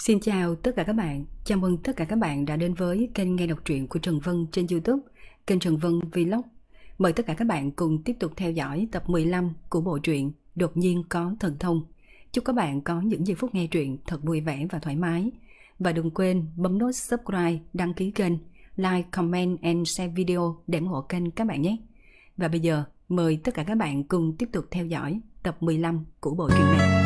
Xin chào tất cả các bạn, chào mừng tất cả các bạn đã đến với kênh nghe đọc truyện của Trần Vân trên YouTube, kênh Trần Vân Vlog. Mời tất cả các bạn cùng tiếp tục theo dõi tập 15 của bộ truyện Đột nhiên có thần thông. Chúc các bạn có những giây phút nghe truyện thật vui vẻ và thoải mái. Và đừng quên bấm nút subscribe, đăng ký kênh, like, comment and share video để ủng hộ kênh các bạn nhé. Và bây giờ mời tất cả các bạn cùng tiếp tục theo dõi tập 15 của bộ truyện này.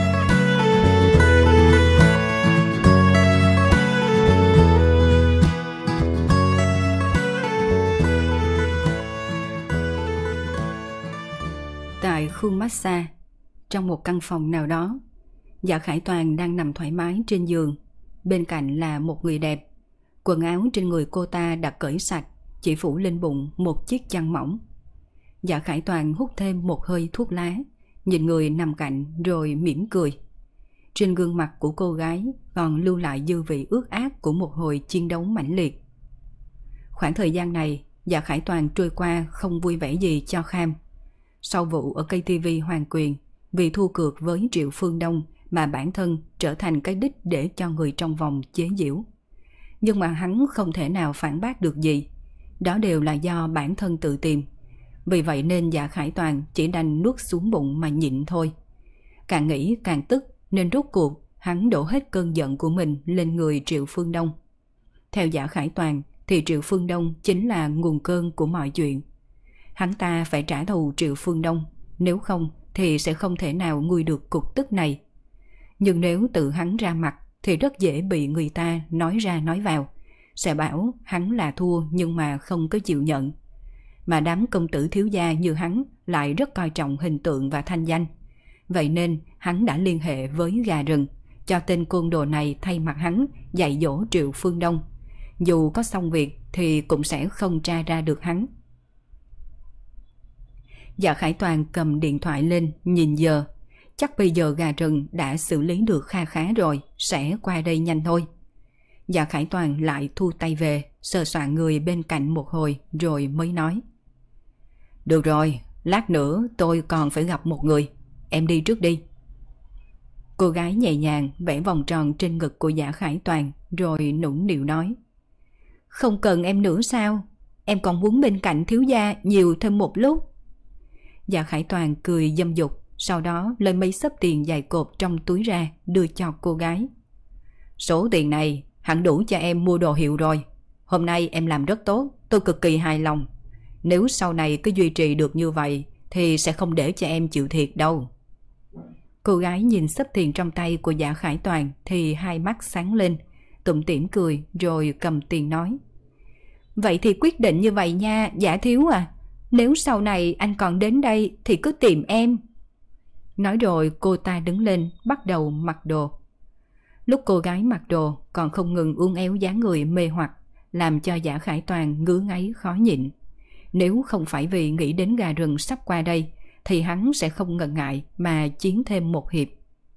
Tại khu massage, trong một căn phòng nào đó, Dạ Khải Toàn đang nằm thoải mái trên giường. Bên cạnh là một người đẹp. Quần áo trên người cô ta đã cởi sạch, chỉ phủ lên bụng một chiếc chăn mỏng. Dạ Khải Toàn hút thêm một hơi thuốc lá, nhìn người nằm cạnh rồi mỉm cười. Trên gương mặt của cô gái còn lưu lại dư vị ướt át của một hồi chiến đấu mãnh liệt. Khoảng thời gian này, Dạ Khải Toàn trôi qua không vui vẻ gì cho Kham. Sau vụ ở KTV Hoàng Quyền, vì thua cược với Triệu Phương Đông mà bản thân trở thành cái đích để cho người trong vòng chế giễu. Nhưng mà hắn không thể nào phản bác được gì. Đó đều là do bản thân tự tìm. Vì vậy nên Dạ Khải Toàn chỉ đành nuốt xuống bụng mà nhịn thôi. Càng nghĩ càng tức nên rốt cuộc hắn đổ hết cơn giận của mình lên người Triệu Phương Đông. Theo Dạ Khải Toàn thì Triệu Phương Đông chính là nguồn cơn của mọi chuyện. Hắn ta phải trả thù Triệu Phương Đông, nếu không thì sẽ không thể nào nguôi được cục tức này. Nhưng nếu tự hắn ra mặt thì rất dễ bị người ta nói ra nói vào, sẽ bảo hắn là thua nhưng mà không có chịu nhận. Mà đám công tử thiếu gia như hắn lại rất coi trọng hình tượng và thanh danh. Vậy nên hắn đã liên hệ với gà rừng, cho tên côn đồ này thay mặt hắn dạy dỗ Triệu Phương Đông. Dù có xong việc thì cũng sẽ không tra ra được hắn. Dạ Khải Toàn cầm điện thoại lên nhìn giờ. Chắc bây giờ gà rừng đã xử lý được kha khá rồi, sẽ qua đây nhanh thôi. Dạ Khải Toàn lại thu tay về, sờ soạn người bên cạnh một hồi rồi mới nói. Được rồi, lát nữa tôi còn phải gặp một người, em đi trước đi. Cô gái nhẹ nhàng vẽ vòng tròn trên ngực của Dạ Khải Toàn rồi nũng nịu nói. Không cần em nữa sao? Em còn muốn bên cạnh thiếu gia nhiều thêm một lúc. Dạ Khải Toàn cười dâm dục, sau đó lấy mấy xấp tiền dài cộp trong túi ra đưa cho cô gái. Số tiền này hẳn đủ cho em mua đồ hiệu rồi. Hôm nay em làm rất tốt, tôi cực kỳ hài lòng. Nếu sau này cứ duy trì được như vậy thì sẽ không để cho em chịu thiệt đâu. Cô gái nhìn xấp tiền trong tay của Dạ Khải Toàn thì hai mắt sáng lên, tủm tỉm cười rồi cầm tiền nói. Vậy thì quyết định như vậy nha, Dạ thiếu à. Nếu sau này anh còn đến đây thì cứ tìm em. Nói rồi cô ta đứng lên bắt đầu mặc đồ. Lúc cô gái mặc đồ còn không ngừng uốn éo dáng người mê hoặc, làm cho Dạ Khải Toàn ngứa ngáy khó nhịn. Nếu không phải vì nghĩ đến gà rừng sắp qua đây thì hắn sẽ không ngần ngại mà chiến thêm một hiệp.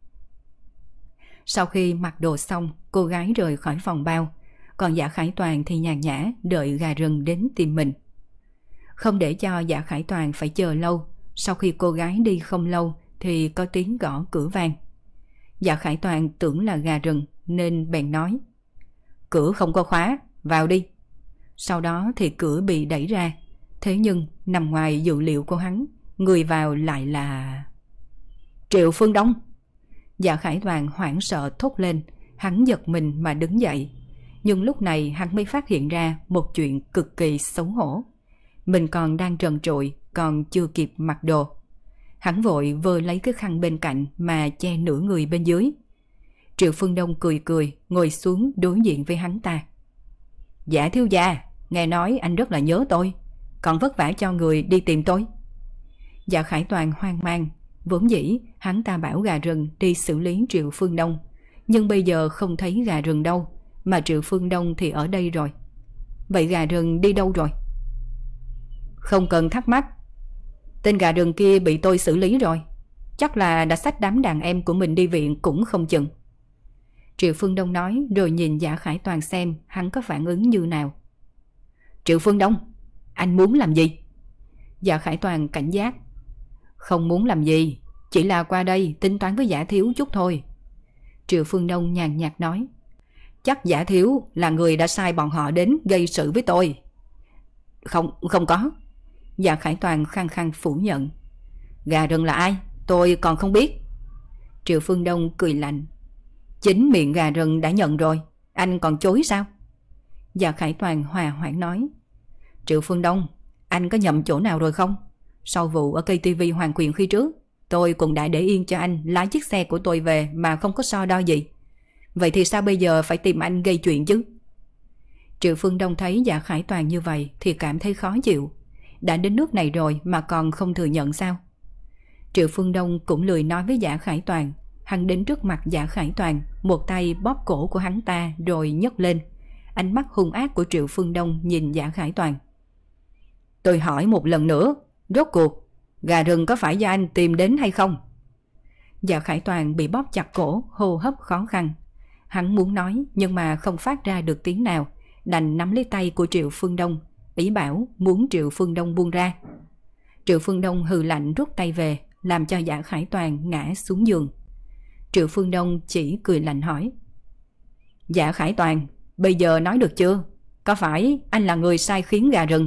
Sau khi mặc đồ xong, cô gái rời khỏi phòng bao, còn Dạ Khải Toàn thì nhàn nhã đợi gà rừng đến tìm mình. Không để cho Dạ Khải Toàn phải chờ lâu, sau khi cô gái đi không lâu thì có tiếng gõ cửa vang. Dạ Khải Toàn tưởng là gà rừng nên bèn nói. Cửa không có khóa, vào đi. Sau đó thì cửa bị đẩy ra. Thế nhưng nằm ngoài dự liệu của hắn, người vào lại là Triệu Phương Đông. Dạ Khải Toàn hoảng sợ thốt lên, hắn giật mình mà đứng dậy. Nhưng lúc này hắn mới phát hiện ra một chuyện cực kỳ xấu hổ. Mình còn đang trần trụi, còn chưa kịp mặc đồ. Hắn vội vơ lấy cái khăn bên cạnh mà che nửa người bên dưới. Triệu Phương Đông cười cười, ngồi xuống đối diện với hắn ta. Dạ thiếu gia, nghe nói anh rất là nhớ tôi, còn vất vả cho người đi tìm tôi. Dạ Khải Toàn hoang mang, vốn dĩ hắn ta bảo gà rừng đi xử lý Triệu Phương Đông, nhưng bây giờ không thấy gà rừng đâu, mà Triệu Phương Đông thì ở đây rồi. Vậy gà rừng đi đâu rồi? Không cần thắc mắc, tên gà rừng kia bị tôi xử lý rồi, chắc là đã xách đám đàn em của mình đi viện cũng không chừng. Triệu Phương Đông nói rồi nhìn Dạ Khải Toàn xem hắn có phản ứng như nào. Triệu Phương Đông, anh muốn làm gì? Dạ Khải Toàn cảnh giác. Không muốn làm gì, chỉ là qua đây tính toán với Dạ thiếu chút thôi. Triệu Phương Đông nhàn nhạt nói. Chắc Giả Thiếu là người đã sai bọn họ đến gây sự với tôi. Không có. Dạ Khải Toàn khăng khăng phủ nhận. Gà rừng là ai? Tôi còn không biết. Triệu Phương Đông cười lạnh. Chính miệng gà rừng đã nhận rồi, anh còn chối sao? Dạ Khải Toàn hòa hoãn nói. Triệu Phương Đông, anh có nhầm chỗ nào rồi không? Sau vụ ở KTV Hoàng Quyền khi trước, tôi cũng đã để yên cho anh lái chiếc xe của tôi về mà không có so đo gì. Vậy thì sao bây giờ phải tìm anh gây chuyện chứ? Triệu Phương Đông thấy Dạ Khải Toàn như vậy thì cảm thấy khó chịu. Đã đến nước này rồi mà còn không thừa nhận sao? Triệu Phương Đông cũng lười nói với Dạ Khải Toàn. Hắn đến trước mặt Dạ Khải Toàn, một tay bóp cổ của hắn ta rồi nhấc lên. Ánh mắt hung ác của Triệu Phương Đông nhìn Dạ Khải Toàn. Tôi hỏi một lần nữa, rốt cuộc gà rừng có phải do anh tìm đến hay không? Dạ Khải Toàn bị bóp chặt cổ, hô hấp khó khăn. Hắn muốn nói nhưng mà không phát ra được tiếng nào, đành nắm lấy tay của Triệu Phương Đông, ý bảo muốn Triệu Phương Đông buông ra. Triệu Phương Đông hừ lạnh rút tay về, làm cho Dạ Khải Toàn ngã xuống giường. Triệu Phương Đông chỉ cười lạnh hỏi. Dạ Khải Toàn, bây giờ nói được chưa? Có phải anh là người sai khiến gà rừng?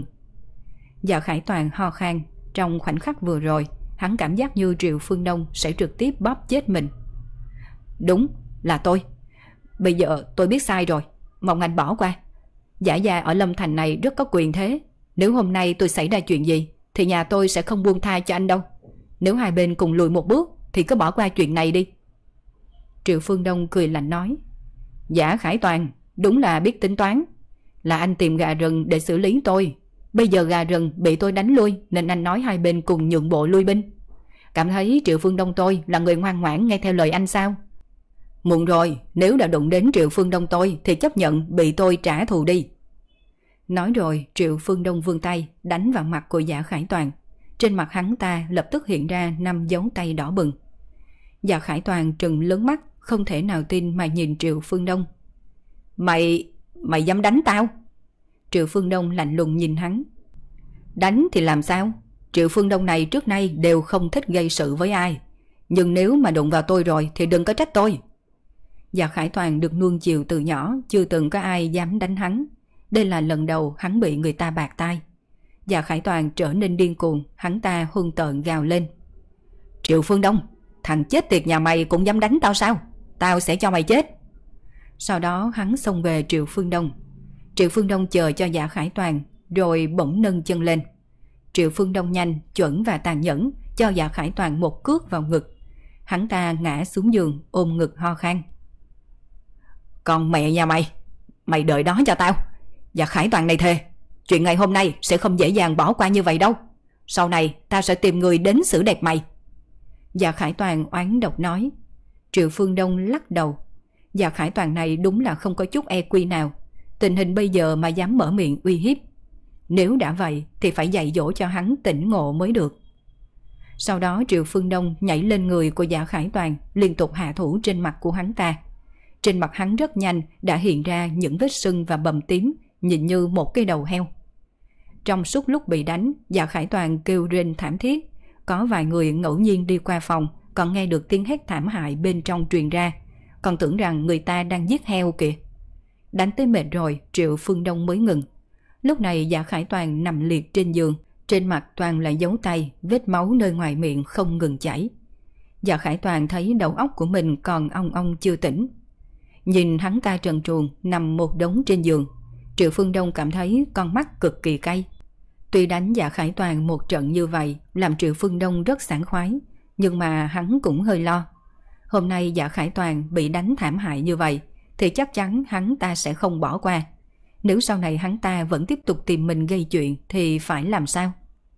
Dạ Khải Toàn ho khan. Trong khoảnh khắc vừa rồi, hắn cảm giác như Triệu Phương Đông sẽ trực tiếp bóp chết mình. Đúng, là tôi. Bây giờ tôi biết sai rồi, mong anh bỏ qua. Giả gia ở Lâm Thành này rất có quyền thế. Nếu hôm nay tôi xảy ra chuyện gì thì nhà tôi sẽ không buông tha cho anh đâu. Nếu hai bên cùng lùi một bước thì cứ bỏ qua chuyện này đi. Triệu Phương Đông cười lạnh nói. Giả Khải Toàn, đúng là biết tính toán. Là anh tìm gà rừng để xử lý tôi. Bây giờ gà rừng bị tôi đánh lui nên anh nói hai bên cùng nhượng bộ lui binh. Cảm thấy Triệu Phương Đông tôi là người ngoan ngoãn nghe theo lời anh sao? Muộn rồi, nếu đã đụng đến Triệu Phương Đông tôi thì chấp nhận bị tôi trả thù đi. Nói rồi Triệu Phương Đông vươn tay đánh vào mặt của Dạ Khải Toàn. Trên mặt hắn ta lập tức hiện ra 5 dấu tay đỏ bừng. Dạ Khải Toàn trừng lớn mắt, không thể nào tin mà nhìn Triệu Phương Đông. Mày dám đánh tao? Triệu Phương Đông lạnh lùng nhìn hắn. Đánh thì làm sao? Triệu Phương Đông này trước nay đều không thích gây sự với ai. Nhưng nếu mà đụng vào tôi rồi thì đừng có trách tôi. Dạ Khải Toàn được nuông chiều từ nhỏ, chưa từng có ai dám đánh hắn. Đây là lần đầu hắn bị người ta bạc tai. Dạ Khải Toàn trở nên điên cuồng, hắn ta hung tợn gào lên. Triệu Phương Đông, thằng chết tiệt nhà mày cũng dám đánh tao sao? Tao sẽ cho mày chết. Sau đó hắn xông về Triệu Phương Đông. Triệu Phương Đông chờ cho Dạ Khải Toàn rồi bỗng nâng chân lên. Triệu Phương Đông nhanh, chuẩn và tàn nhẫn cho Dạ Khải Toàn một cước vào ngực. Hắn ta ngã xuống giường ôm ngực ho khan. Còn mẹ nhà mày, mày đợi đó cho tao. Dạ Khải Toàn này thề, chuyện ngày hôm nay sẽ không dễ dàng bỏ qua như vậy đâu. Sau này tao sẽ tìm người đến xử đẹp mày. Dạ Khải Toàn oán độc nói. Triệu Phương Đông lắc đầu. Dạ Khải Toàn này đúng là không có chút EQ nào. Tình hình bây giờ mà dám mở miệng uy hiếp. Nếu đã vậy thì phải dạy dỗ cho hắn tỉnh ngộ mới được. Sau đó Triệu Phương Đông nhảy lên người của Dạ Khải Toàn, liên tục hạ thủ trên mặt của hắn ta. Trên mặt hắn rất nhanh đã hiện ra những vết sưng và bầm tím, nhìn như một cái đầu heo. Trong suốt lúc bị đánh, Dạ Khải Toàn kêu rên thảm thiết. Có vài người ngẫu nhiên đi qua phòng còn nghe được tiếng hét thảm hại bên trong truyền ra, còn tưởng rằng người ta đang giết heo kìa. Đánh tới mệt rồi, Triệu Phương Đông mới ngừng. Lúc này Dạ Khải Toàn nằm liệt trên giường, trên mặt toàn là dấu tay, vết máu nơi ngoài miệng không ngừng chảy. Dạ Khải Toàn thấy đầu óc của mình còn ong ong chưa tỉnh. Nhìn hắn ta trần truồng nằm một đống trên giường, Triệu Phương Đông cảm thấy con mắt cực kỳ cay. Tuy đánh Dạ Khải Toàn một trận như vậy làm Triệu Phương Đông rất sảng khoái, nhưng mà hắn cũng hơi lo. Hôm nay Dạ Khải Toàn bị đánh thảm hại như vậy thì chắc chắn hắn ta sẽ không bỏ qua. Nếu sau này hắn ta vẫn tiếp tục tìm mình gây chuyện thì phải làm sao?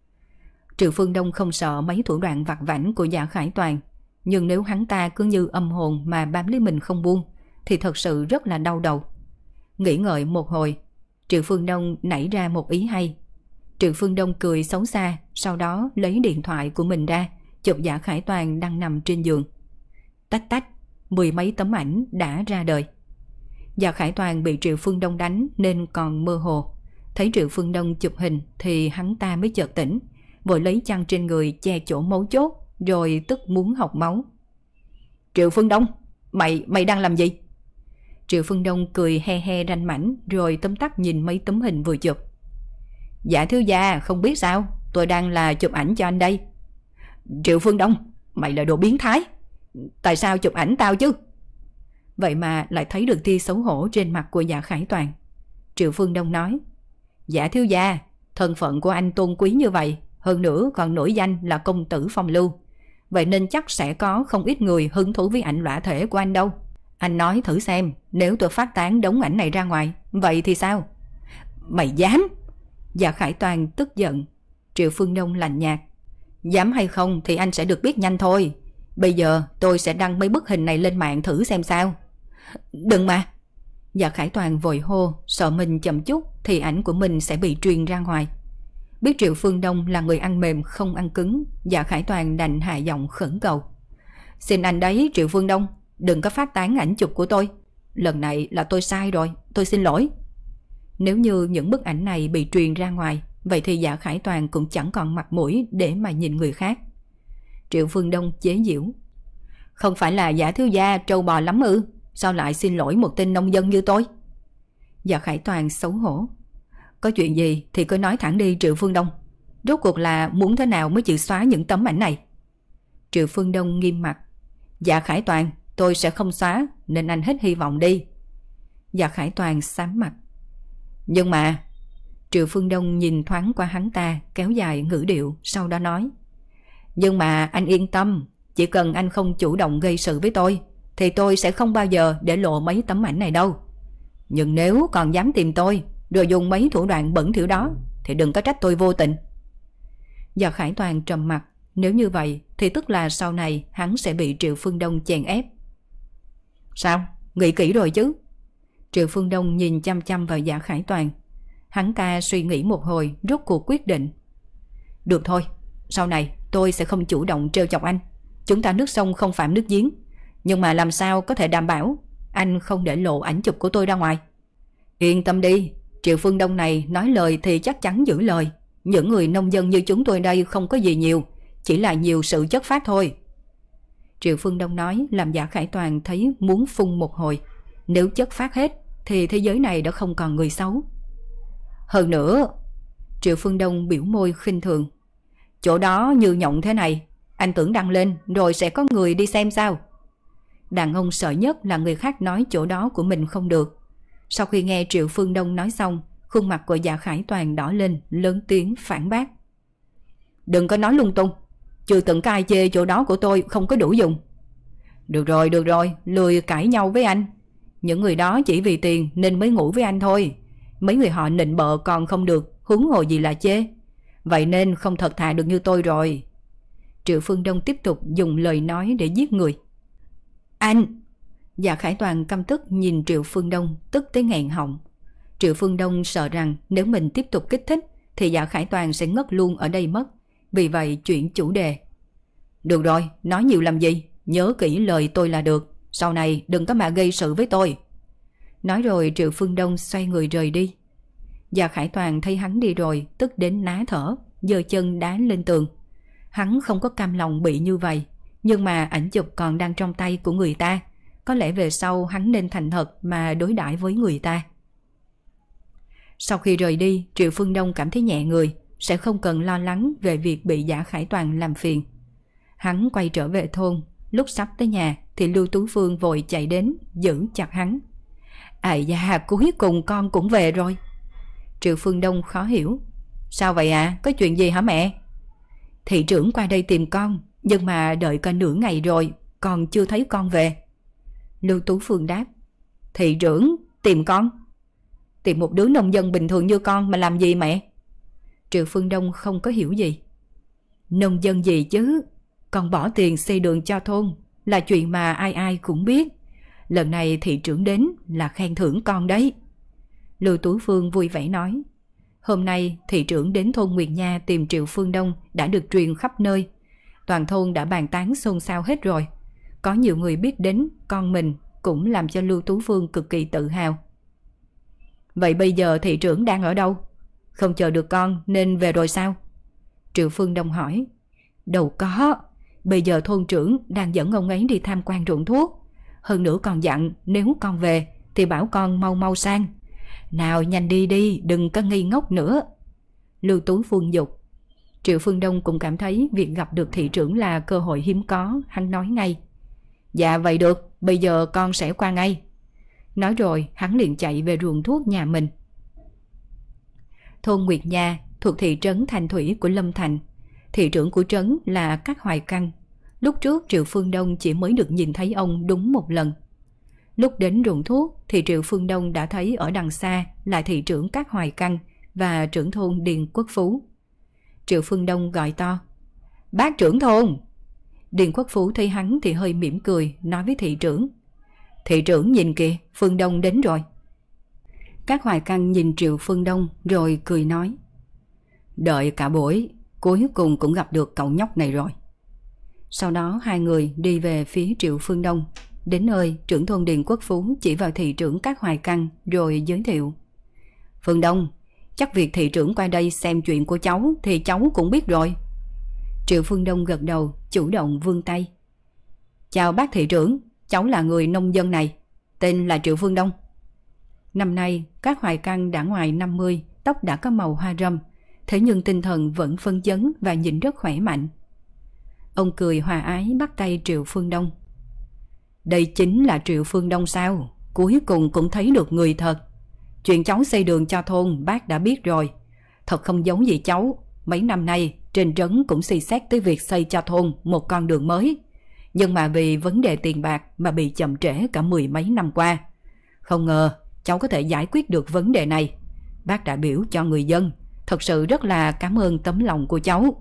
Triệu Phương Đông không sợ mấy thủ đoạn vặt vãnh của Dạ Khải Toàn, nhưng nếu hắn ta cứ như âm hồn mà bám lấy mình không buông thì thật sự rất là đau đầu. Nghĩ ngợi một hồi, Triệu Phương Đông nảy ra một ý hay. Triệu Phương Đông cười xấu xa, sau đó lấy điện thoại của mình ra, chụp Dạ Khải Toàn đang nằm trên giường. Tách tách, 10 mấy tấm ảnh đã ra đời. Dạ Khải Toàn bị Triệu Phương Đông đánh nên còn mơ hồ. Thấy Triệu Phương Đông chụp hình thì hắn ta mới chợt tỉnh, vội lấy chăn trên người che chỗ mấu chốt, rồi tức muốn học máu. Triệu Phương Đông, mày đang làm gì? Triệu Phương Đông cười he he ranh mảnh rồi tấm tắc nhìn mấy tấm hình vừa chụp. Dạ thiếu gia, không biết sao, tôi đang là chụp ảnh cho anh đây. Triệu Phương Đông, mày là đồ biến thái. Tại sao chụp ảnh tao chứ? Vậy mà lại thấy được tia xấu hổ trên mặt của Dạ Khải Toàn. Triệu Phương Đông nói, dạ thiếu gia, thân phận của anh tôn quý như vậy, hơn nữa còn nổi danh là công tử phong lưu, vậy nên chắc sẽ có không ít người hứng thú với ảnh lõa thể của anh đâu. Anh nói thử xem, nếu tôi phát tán đống ảnh này ra ngoài, vậy thì sao? Mày dám? Dạ Khải Toàn tức giận. Triệu Phương Đông lạnh nhạt, dám hay không thì anh sẽ được biết nhanh thôi. Bây giờ tôi sẽ đăng mấy bức hình này lên mạng thử xem sao. Đừng mà. Dạ Khải Toàn vội hô, sợ mình chậm chút thì ảnh của mình sẽ bị truyền ra ngoài. Biết Triệu Phương Đông là người ăn mềm không ăn cứng, Dạ Khải Toàn đành hạ giọng khẩn cầu. Xin anh đấy Triệu Phương Đông, đừng có phát tán ảnh chụp của tôi. Lần này là tôi sai rồi, tôi xin lỗi. Nếu như những bức ảnh này bị truyền ra ngoài, vậy thì Dạ Khải Toàn cũng chẳng còn mặt mũi để mà nhìn người khác. Triệu Phương Đông chế giễu, không phải là Dạ thiếu gia trâu bò lắm ư? Sao lại xin lỗi một tên nông dân như tôi? Dạ Khải Toàn xấu hổ, có chuyện gì thì cứ nói thẳng đi Triệu Phương Đông. Rốt cuộc là muốn thế nào mới chịu xóa những tấm ảnh này? Triệu Phương Đông nghiêm mặt, Dạ Khải Toàn, tôi sẽ không xóa, nên anh hết hy vọng đi. Dạ Khải Toàn xám mặt. Nhưng mà... Triệu Phương Đông nhìn thoáng qua hắn ta, kéo dài ngữ điệu, sau đó nói, nhưng mà anh yên tâm, chỉ cần anh không chủ động gây sự với tôi thì tôi sẽ không bao giờ để lộ mấy tấm ảnh này đâu. Nhưng nếu còn dám tìm tôi rồi dùng mấy thủ đoạn bẩn thỉu đó thì đừng có trách tôi vô tình. Dạ Khải Toàn trầm mặt, nếu như vậy thì tức là sau này hắn sẽ bị Triệu Phương Đông chèn ép. Sao? Nghĩ kỹ rồi chứ? Triệu Phương Đông nhìn chăm chăm vào Dạ Khải Toàn. Hắn ta suy nghĩ một hồi, rốt cuộc quyết định. Được thôi, sau này tôi sẽ không chủ động trêu chọc anh. Chúng ta nước sông không phạm nước giếng. Nhưng mà làm sao có thể đảm bảo anh không để lộ ảnh chụp của tôi ra ngoài? Yên tâm đi, Triệu Phương Đông này nói lời thì chắc chắn giữ lời. Những người nông dân như chúng tôi đây không có gì nhiều, chỉ là nhiều sự chất phát thôi. Triệu Phương Đông nói làm Dạ Khải Toàn thấy muốn phun một hồi. Nếu chất phát hết thì thế giới này đã không còn người xấu. Hơn nữa, Triệu Phương Đông biểu môi khinh thường, chỗ đó như nhộng thế này, anh tưởng đăng lên rồi sẽ có người đi xem sao? Đàn ông sợ nhất là người khác nói chỗ đó của mình không được. Sau khi nghe Triệu Phương Đông nói xong, khuôn mặt của Dạ Khải Toàn đỏ lên, lớn tiếng phản bác. Đừng có nói lung tung, chưa từng có ai chê chỗ đó của tôi không có đủ dùng. Được rồi, lười cãi nhau với anh. Những người đó chỉ vì tiền nên mới ngủ với anh thôi. Mấy người họ nịnh bợ còn không được, huống hồ gì là chê. Vậy nên không thật thà được như tôi rồi. Triệu Phương Đông tiếp tục dùng lời nói để giết người. Anh! Dạ Khải Toàn căm tức nhìn Triệu Phương Đông, tức tới nghẹn họng. Triệu Phương Đông sợ rằng nếu mình tiếp tục kích thích thì Dạ Khải Toàn sẽ ngất luôn ở đây mất. Vì vậy chuyển chủ đề. Được rồi, nói nhiều làm gì, nhớ kỹ lời tôi là được. Sau này đừng có mà gây sự với tôi. Nói rồi Triệu Phương Đông xoay người rời đi. Dạ Khải Toàn thấy hắn đi rồi, tức đến ná thở, giơ chân đá lên tường. Hắn không có cam lòng bị như vậy, nhưng mà ảnh chụp còn đang trong tay của người ta. Có lẽ về sau hắn nên thành thật mà đối đãi với người ta. Sau khi rời đi, Triệu Phương Đông cảm thấy nhẹ người, sẽ không cần lo lắng về việc bị Dạ Khải Toàn làm phiền. Hắn quay trở về thôn, lúc sắp tới nhà thì Lưu Tú Phương vội chạy đến, giữ chặt hắn. Ây da, cuối cùng con cũng về rồi. Triệu Phương Đông khó hiểu. Sao vậy ạ? Có chuyện gì hả mẹ? Thị trưởng qua đây tìm con, nhưng mà đợi cả nửa ngày rồi, còn chưa thấy con về. Lưu Tú Phương đáp. Thị trưởng tìm con? Tìm một đứa nông dân bình thường như con mà làm gì mẹ? Triệu Phương Đông không có hiểu gì. Nông dân gì chứ? Con bỏ tiền xây đường cho thôn là chuyện mà ai ai cũng biết. Lần này thị trưởng đến là khen thưởng con đấy. Lưu Tú Phương vui vẻ nói. Hôm nay thị trưởng đến thôn Nguyệt Nha tìm Triệu Phương Đông đã được truyền khắp nơi. Toàn thôn đã bàn tán xôn xao hết rồi. Có nhiều người biết đến con mình, cũng làm cho Lưu Tú Phương cực kỳ tự hào. Vậy bây giờ thị trưởng đang ở đâu? Không chờ được con nên về rồi sao? Triệu Phương Đông hỏi. Đâu có, bây giờ thôn trưởng đang dẫn ông ấy đi tham quan ruộng thuốc. Hơn nữa còn dặn nếu con về thì bảo con mau mau sang. Nào nhanh đi đi, đừng có ngây ngốc nữa. Lưu Tú Phương dục. Triệu Phương Đông cũng cảm thấy việc gặp được thị trưởng là cơ hội hiếm có, hắn nói ngay. Dạ vậy được, bây giờ con sẽ qua ngay. Nói rồi hắn liền chạy về ruộng thuốc nhà mình. Thôn Nguyệt Nha thuộc thị trấn Thanh Thủy của Lâm Thành. Thị trưởng của trấn là Cát Hoài Căn. Lúc trước Triệu Phương Đông chỉ mới được nhìn thấy ông đúng một lần. Lúc đến ruộng thuốc thì Triệu Phương Đông đã thấy ở đằng xa là thị trưởng Cát Hoài Căn và trưởng thôn Điền Quốc Phú. Triệu Phương Đông gọi to. Bác trưởng thôn! Điền Quốc Phú thấy hắn thì hơi mỉm cười, nói với thị trưởng. Thị trưởng nhìn kìa, Phương Đông đến rồi. Cát Hoài Căn nhìn Triệu Phương Đông rồi cười nói. Đợi cả buổi, cuối cùng cũng gặp được cậu nhóc này rồi. Sau đó hai người đi về phía Triệu Phương Đông. Đến nơi, trưởng thôn Điền Quốc Phú chỉ vào thị trưởng Cát Hoài Căn rồi giới thiệu. Phương Đông, chắc việc thị trưởng qua đây xem chuyện của cháu thì cháu cũng biết rồi. Triệu Phương Đông gật đầu, chủ động vươn tay. Chào bác thị trưởng, cháu là người nông dân này, tên là Triệu Phương Đông. Năm nay, Cát Hoài Căn đã ngoài 50, tóc đã có màu hoa râm, thế nhưng tinh thần vẫn phấn chấn và nhìn rất khỏe mạnh. Ông cười hòa ái bắt tay Triệu Phương Đông. Đây chính là Triệu Phương Đông sao? Cuối cùng cũng thấy được người thật. Chuyện cháu xây đường cho thôn bác đã biết rồi. Thật không giống gì cháu. Mấy năm nay trên trấn cũng suy xét tới việc xây cho thôn một con đường mới. Nhưng mà vì vấn đề tiền bạc mà bị chậm trễ cả 10 mấy năm qua. Không ngờ cháu có thể giải quyết được vấn đề này. Bác đại biểu cho người dân. Thật sự rất là cảm ơn tấm lòng của cháu.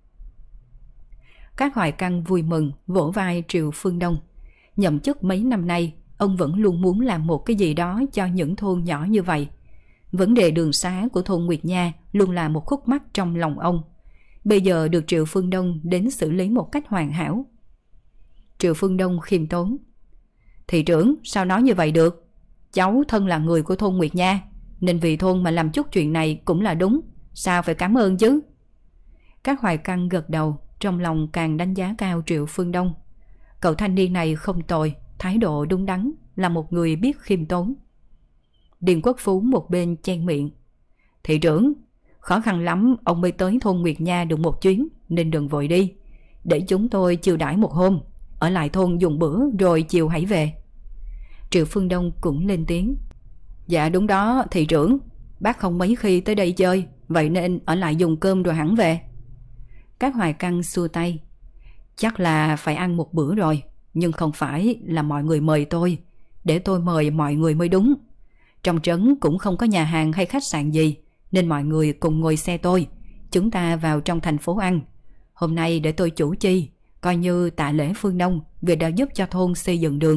Cát Hoài Căn vui mừng vỗ vai Triệu Phương Đông. Nhậm chức mấy năm nay, ông vẫn luôn muốn làm một cái gì đó cho những thôn nhỏ như vậy. Vấn đề đường xá của thôn Nguyệt Nha luôn là một khúc mắc trong lòng ông. Bây giờ được Triệu Phương Đông đến xử lý một cách hoàn hảo. Triệu Phương Đông khiêm tốn. Thị trưởng, sao nói như vậy được? Cháu thân là người của thôn Nguyệt Nha, nên vì thôn mà làm chút chuyện này cũng là đúng. Sao phải cảm ơn chứ? Cát Hoài Căn gật đầu, trong lòng càng đánh giá cao Triệu Phương Đông. Cậu thanh niên này không tồi, thái độ đúng đắn, là một người biết khiêm tốn. Điền Quốc Phú một bên chen miệng. Thị trưởng, khó khăn lắm ông mới tới thôn Nguyệt Nha được một chuyến, nên đừng vội đi. Để chúng tôi chiêu đãi một hôm, ở lại thôn dùng bữa rồi chiều hãy về. Triệu Phương Đông cũng lên tiếng. Dạ đúng đó thị trưởng, bác không mấy khi tới đây chơi, vậy nên ở lại dùng cơm rồi hẳn về. Cát Hoài Căn xua tay. Chắc là phải ăn một bữa rồi, nhưng không phải là mọi người mời tôi, để tôi mời mọi người mới đúng. Trong trấn cũng không có nhà hàng hay khách sạn gì, nên mọi người cùng ngồi xe tôi, chúng ta vào trong thành phố ăn. Hôm nay để tôi chủ chi, coi như tạ lễ Phương Đông vì đã giúp cho thôn xây dựng đường.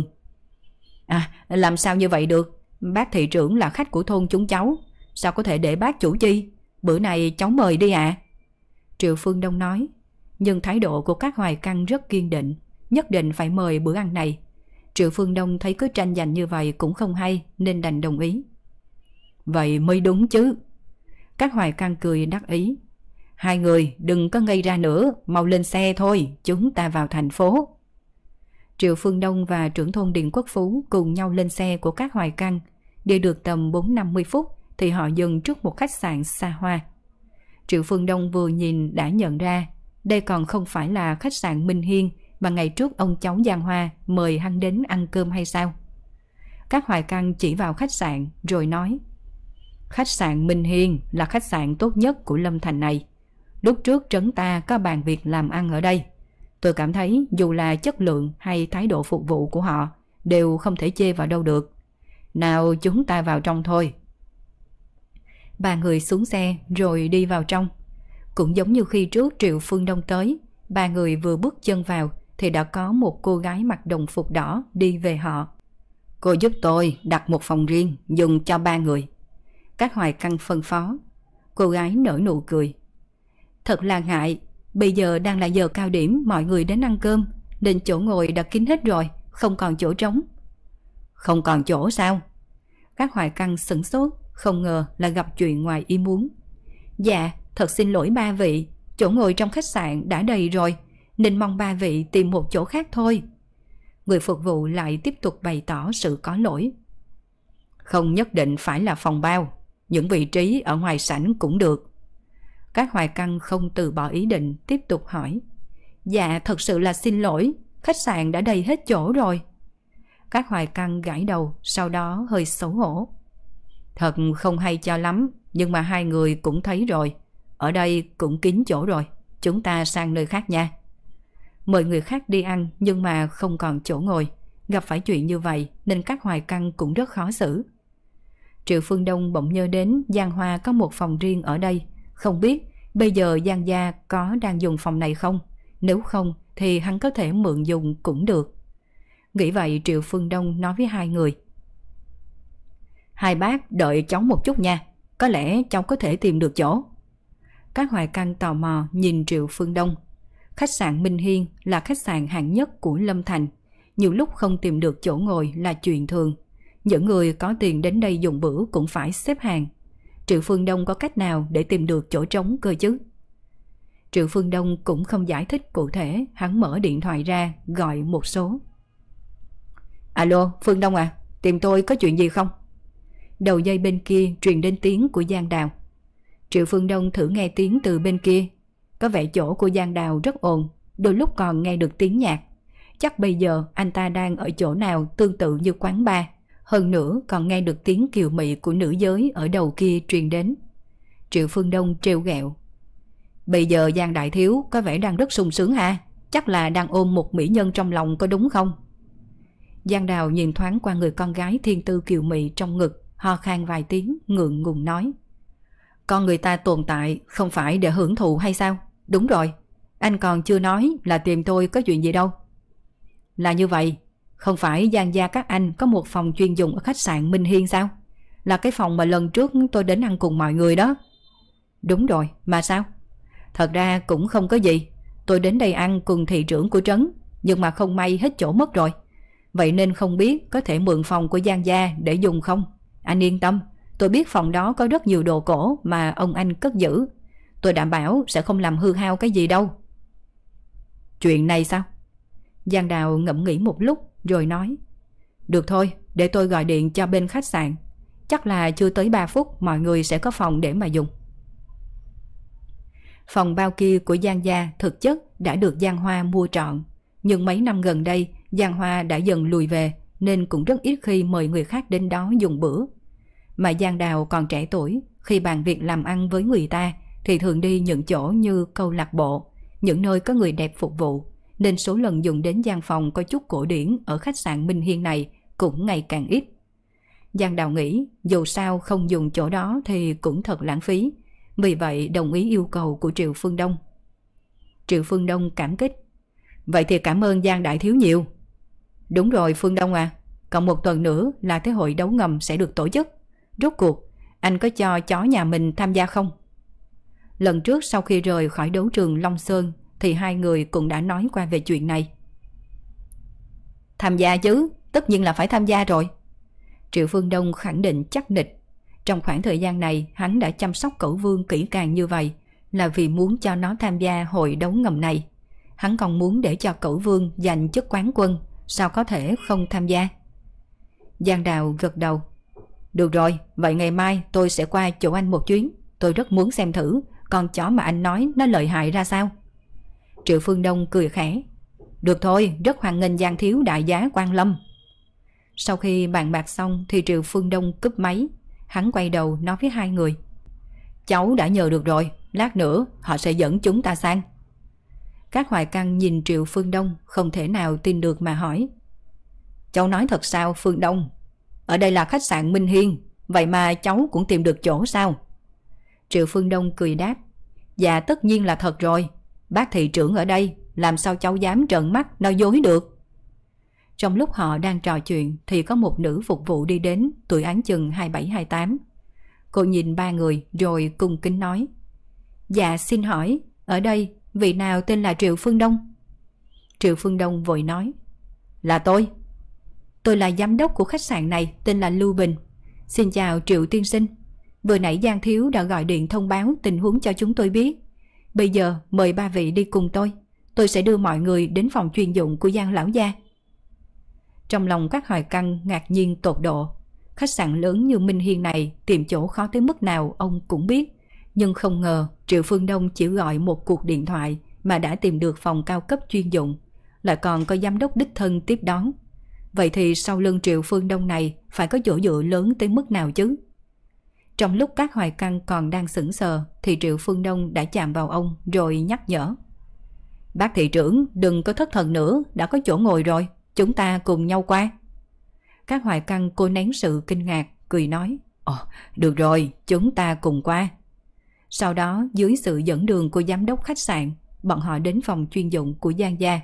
À, làm sao như vậy được? Bác thị trưởng là khách của thôn chúng cháu, sao có thể để bác chủ chi? Bữa này cháu mời đi ạ. Triệu Phương Đông nói, nhưng thái độ của Cát Hoài Căn rất kiên định, nhất định phải mời bữa ăn này. Triệu Phương Đông thấy cứ tranh giành như vậy cũng không hay, nên đành đồng ý. Vậy mới đúng chứ. Cát Hoài Căn cười đắc ý. Hai người đừng có ngây ra nữa, mau lên xe thôi, chúng ta vào thành phố. Triệu Phương Đông và trưởng thôn Điền Quốc Phú cùng nhau lên xe của Cát Hoài Căn. Đi được tầm 4-50 phút thì họ dừng trước một khách sạn xa hoa. Triệu Phương Đông vừa nhìn đã nhận ra đây còn không phải là khách sạn Minh Hiên mà ngày trước ông cháu Giang Hoa mời hắn đến ăn cơm hay sao? Cát Hoài Căn chỉ vào khách sạn rồi nói. Khách sạn Minh Hiên là khách sạn tốt nhất của Lâm Thành này. Lúc trước trấn ta có bàn việc làm ăn ở đây. Tôi cảm thấy dù là chất lượng hay thái độ phục vụ của họ đều không thể chê vào đâu được. Nào chúng ta vào trong thôi. Ba người xuống xe rồi đi vào trong. Cũng giống như khi trước Triệu Phương Đông tới, ba người vừa bước chân vào thì đã có một cô gái mặc đồng phục đỏ đi về họ. Cô giúp tôi đặt một phòng riêng dùng cho ba người. Cát Hoài Căn phân phó. Cô gái nở nụ cười. Thật là ngại, bây giờ đang là giờ cao điểm mọi người đến ăn cơm, nên chỗ ngồi đã kín hết rồi, không còn chỗ trống. Không còn chỗ sao? Cát Hoài Căn sửng sốt, không ngờ là gặp chuyện ngoài ý muốn. Dạ, thật xin lỗi ba vị, chỗ ngồi trong khách sạn đã đầy rồi, nên mong ba vị tìm một chỗ khác thôi. Người phục vụ lại tiếp tục bày tỏ sự có lỗi. Không nhất định phải là phòng bao, những vị trí ở ngoài sảnh cũng được. Các hoài căn không từ bỏ ý định, tiếp tục hỏi. Dạ thật sự là xin lỗi, khách sạn đã đầy hết chỗ rồi. Các hoài căn gãi đầu, sau đó hơi xấu hổ. Thật không hay cho lắm, nhưng mà hai người cũng thấy rồi, ở đây cũng kín chỗ rồi, chúng ta sang nơi khác nha. Mời người khác đi ăn nhưng mà không còn chỗ ngồi, gặp phải chuyện như vậy nên các hoài căn cũng rất khó xử. Triệu Phương Đông bỗng nhớ đến Giang Hoa có một phòng riêng ở đây, không biết bây giờ Giang gia có đang dùng phòng này không, nếu không thì hắn có thể mượn dùng cũng được. Nghĩ vậy Triệu Phương Đông nói với hai người. Hai bác đợi cháu một chút nha, có lẽ cháu có thể tìm được chỗ. Các hoài căn tò mò nhìn Triệu Phương Đông. Khách sạn Minh Hiên là khách sạn hạng nhất của Lâm Thành, nhiều lúc không tìm được chỗ ngồi là chuyện thường. Những người có tiền đến đây dùng bữa cũng phải xếp hàng. Triệu Phương Đông có cách nào để tìm được chỗ trống cơ chứ? Triệu Phương Đông cũng không giải thích cụ thể, hắn mở điện thoại ra gọi một số. Alo, Phương Đông à, tìm tôi có chuyện gì không? Đầu dây bên kia truyền đến tiếng của Giang Đào. Triệu Phương Đông thử nghe tiếng từ bên kia. Có vẻ chỗ của Giang Đào rất ồn, đôi lúc còn nghe được tiếng nhạc. Chắc bây giờ anh ta đang ở chỗ nào tương tự như quán bar. Hơn nữa còn nghe được tiếng kiều mị của nữ giới ở đầu kia truyền đến. Triệu Phương Đông trêu ghẹo. Bây giờ Giang đại thiếu có vẻ đang rất sung sướng ha, chắc là đang ôm một mỹ nhân trong lòng có đúng không? Giang Đào nhìn thoáng qua người con gái thiên tư kiều mị trong ngực, ho khan vài tiếng, ngượng ngùng nói. Con người ta tồn tại không phải để hưởng thụ hay sao? Đúng rồi, anh còn chưa nói là tìm tôi có chuyện gì đâu. Là như vậy, không phải Giang gia các anh có một phòng chuyên dùng ở khách sạn Minh Hiên sao? Là cái phòng mà lần trước tôi đến ăn cùng mọi người đó. Đúng rồi, mà sao? Thật ra cũng không có gì, tôi đến đây ăn cùng thị trưởng của trấn, nhưng mà không may hết chỗ mất rồi. Vậy nên không biết có thể mượn phòng của Giang gia để dùng không? Anh yên tâm, tôi biết phòng đó có rất nhiều đồ cổ mà ông anh cất giữ. Tôi đảm bảo sẽ không làm hư hao cái gì đâu. Chuyện này sao? Giang Đào ngẫm nghĩ một lúc rồi nói. Được thôi, để tôi gọi điện cho bên khách sạn. Chắc là chưa tới 3 phút mọi người sẽ có phòng để mà dùng. Phòng bao kia của Giang gia thực chất đã được Giang Hoa mua trọn. Nhưng mấy năm gần đây Giang Hoa đã dần lùi về nên cũng rất ít khi mời người khác đến đó dùng bữa. Mà Giang Đào còn trẻ tuổi, khi bàn việc làm ăn với người ta thì thường đi những chỗ như câu lạc bộ, những nơi có người đẹp phục vụ, nên số lần dùng đến gian phòng có chút cổ điển ở khách sạn Minh Hiên này cũng ngày càng ít. Giang Đào nghĩ dù sao không dùng chỗ đó thì cũng thật lãng phí, vì vậy đồng ý yêu cầu của Triệu Phương Đông. Triệu Phương Đông cảm kích. Vậy thì cảm ơn Giang đại thiếu nhiều. Đúng rồi Phương Đông à, còn một tuần nữa là thế hội đấu ngầm sẽ được tổ chức. Rốt cuộc anh có cho chó nhà mình tham gia không? Lần trước sau khi rời khỏi đấu trường Long Sơn thì hai người cũng đã nói qua về chuyện này. Tham gia chứ, tất nhiên là phải tham gia rồi. Triệu Phương Đông khẳng định chắc nịch. Trong khoảng thời gian này hắn đã chăm sóc Cẩu Vương kỹ càng như vậy là vì muốn cho nó tham gia hội đấu ngầm này. Hắn còn muốn để cho Cẩu Vương giành chức quán quân, sao có thể không tham gia? Giang Đào gật đầu. Được rồi, vậy ngày mai tôi sẽ qua chỗ anh một chuyến. Tôi rất muốn xem thử con chó mà anh nói nó lợi hại ra sao. Triệu Phương Đông cười khẽ. Được thôi, rất hoan nghênh Giang thiếu đại giá quan lâm. Sau khi bàn bạc xong thì Triệu Phương Đông cúp máy. Hắn quay đầu nói với hai người. Cháu đã nhờ được rồi, lát nữa họ sẽ dẫn chúng ta sang. Các hoài căn nhìn Triệu Phương Đông không thể nào tin được mà hỏi. Cháu nói thật sao Phương Đông? Ở đây là khách sạn Minh Hiên, vậy mà cháu cũng tìm được chỗ sao? Triệu Phương Đông cười đáp. Dạ tất nhiên là thật rồi, bác thị trưởng ở đây, làm sao cháu dám trợn mắt nói dối được. Trong lúc họ đang trò chuyện thì có một nữ phục vụ đi đến, tuổi áng chừng 27-28. Cô nhìn ba người rồi cung kính nói. Dạ xin hỏi, ở đây vị nào tên là Triệu Phương Đông? Triệu Phương Đông vội nói. Là tôi. Tôi là giám đốc của khách sạn này, tên là Lưu Bình. Xin chào Triệu tiên sinh. Vừa nãy Giang thiếu đã gọi điện thông báo tình huống cho chúng tôi biết. Bây giờ mời ba vị đi cùng tôi sẽ đưa mọi người đến phòng chuyên dụng của Giang lão gia. Trong lòng các hoài căn ngạc nhiên tột độ. Khách sạn lớn như Minh Hiên này tìm chỗ khó tới mức nào ông cũng biết. Nhưng không ngờ Triệu Phương Đông chỉ gọi một cuộc điện thoại mà đã tìm được phòng cao cấp chuyên dụng, lại còn có giám đốc đích thân tiếp đón. Vậy thì sau lưng Triệu Phương Đông này phải có chỗ dựa lớn tới mức nào chứ? Trong lúc các Hoài Căn còn đang sững sờ thì Triệu Phương Đông đã chạm vào ông rồi nhắc nhở. Bác thị trưởng đừng có thất thần nữa, đã có chỗ ngồi rồi, chúng ta cùng nhau qua. Các Hoài Căn cố nén sự kinh ngạc, cười nói. Được rồi, chúng ta cùng qua. Sau đó dưới sự dẫn đường của giám đốc khách sạn, bọn họ đến phòng chuyên dụng của Giang gia.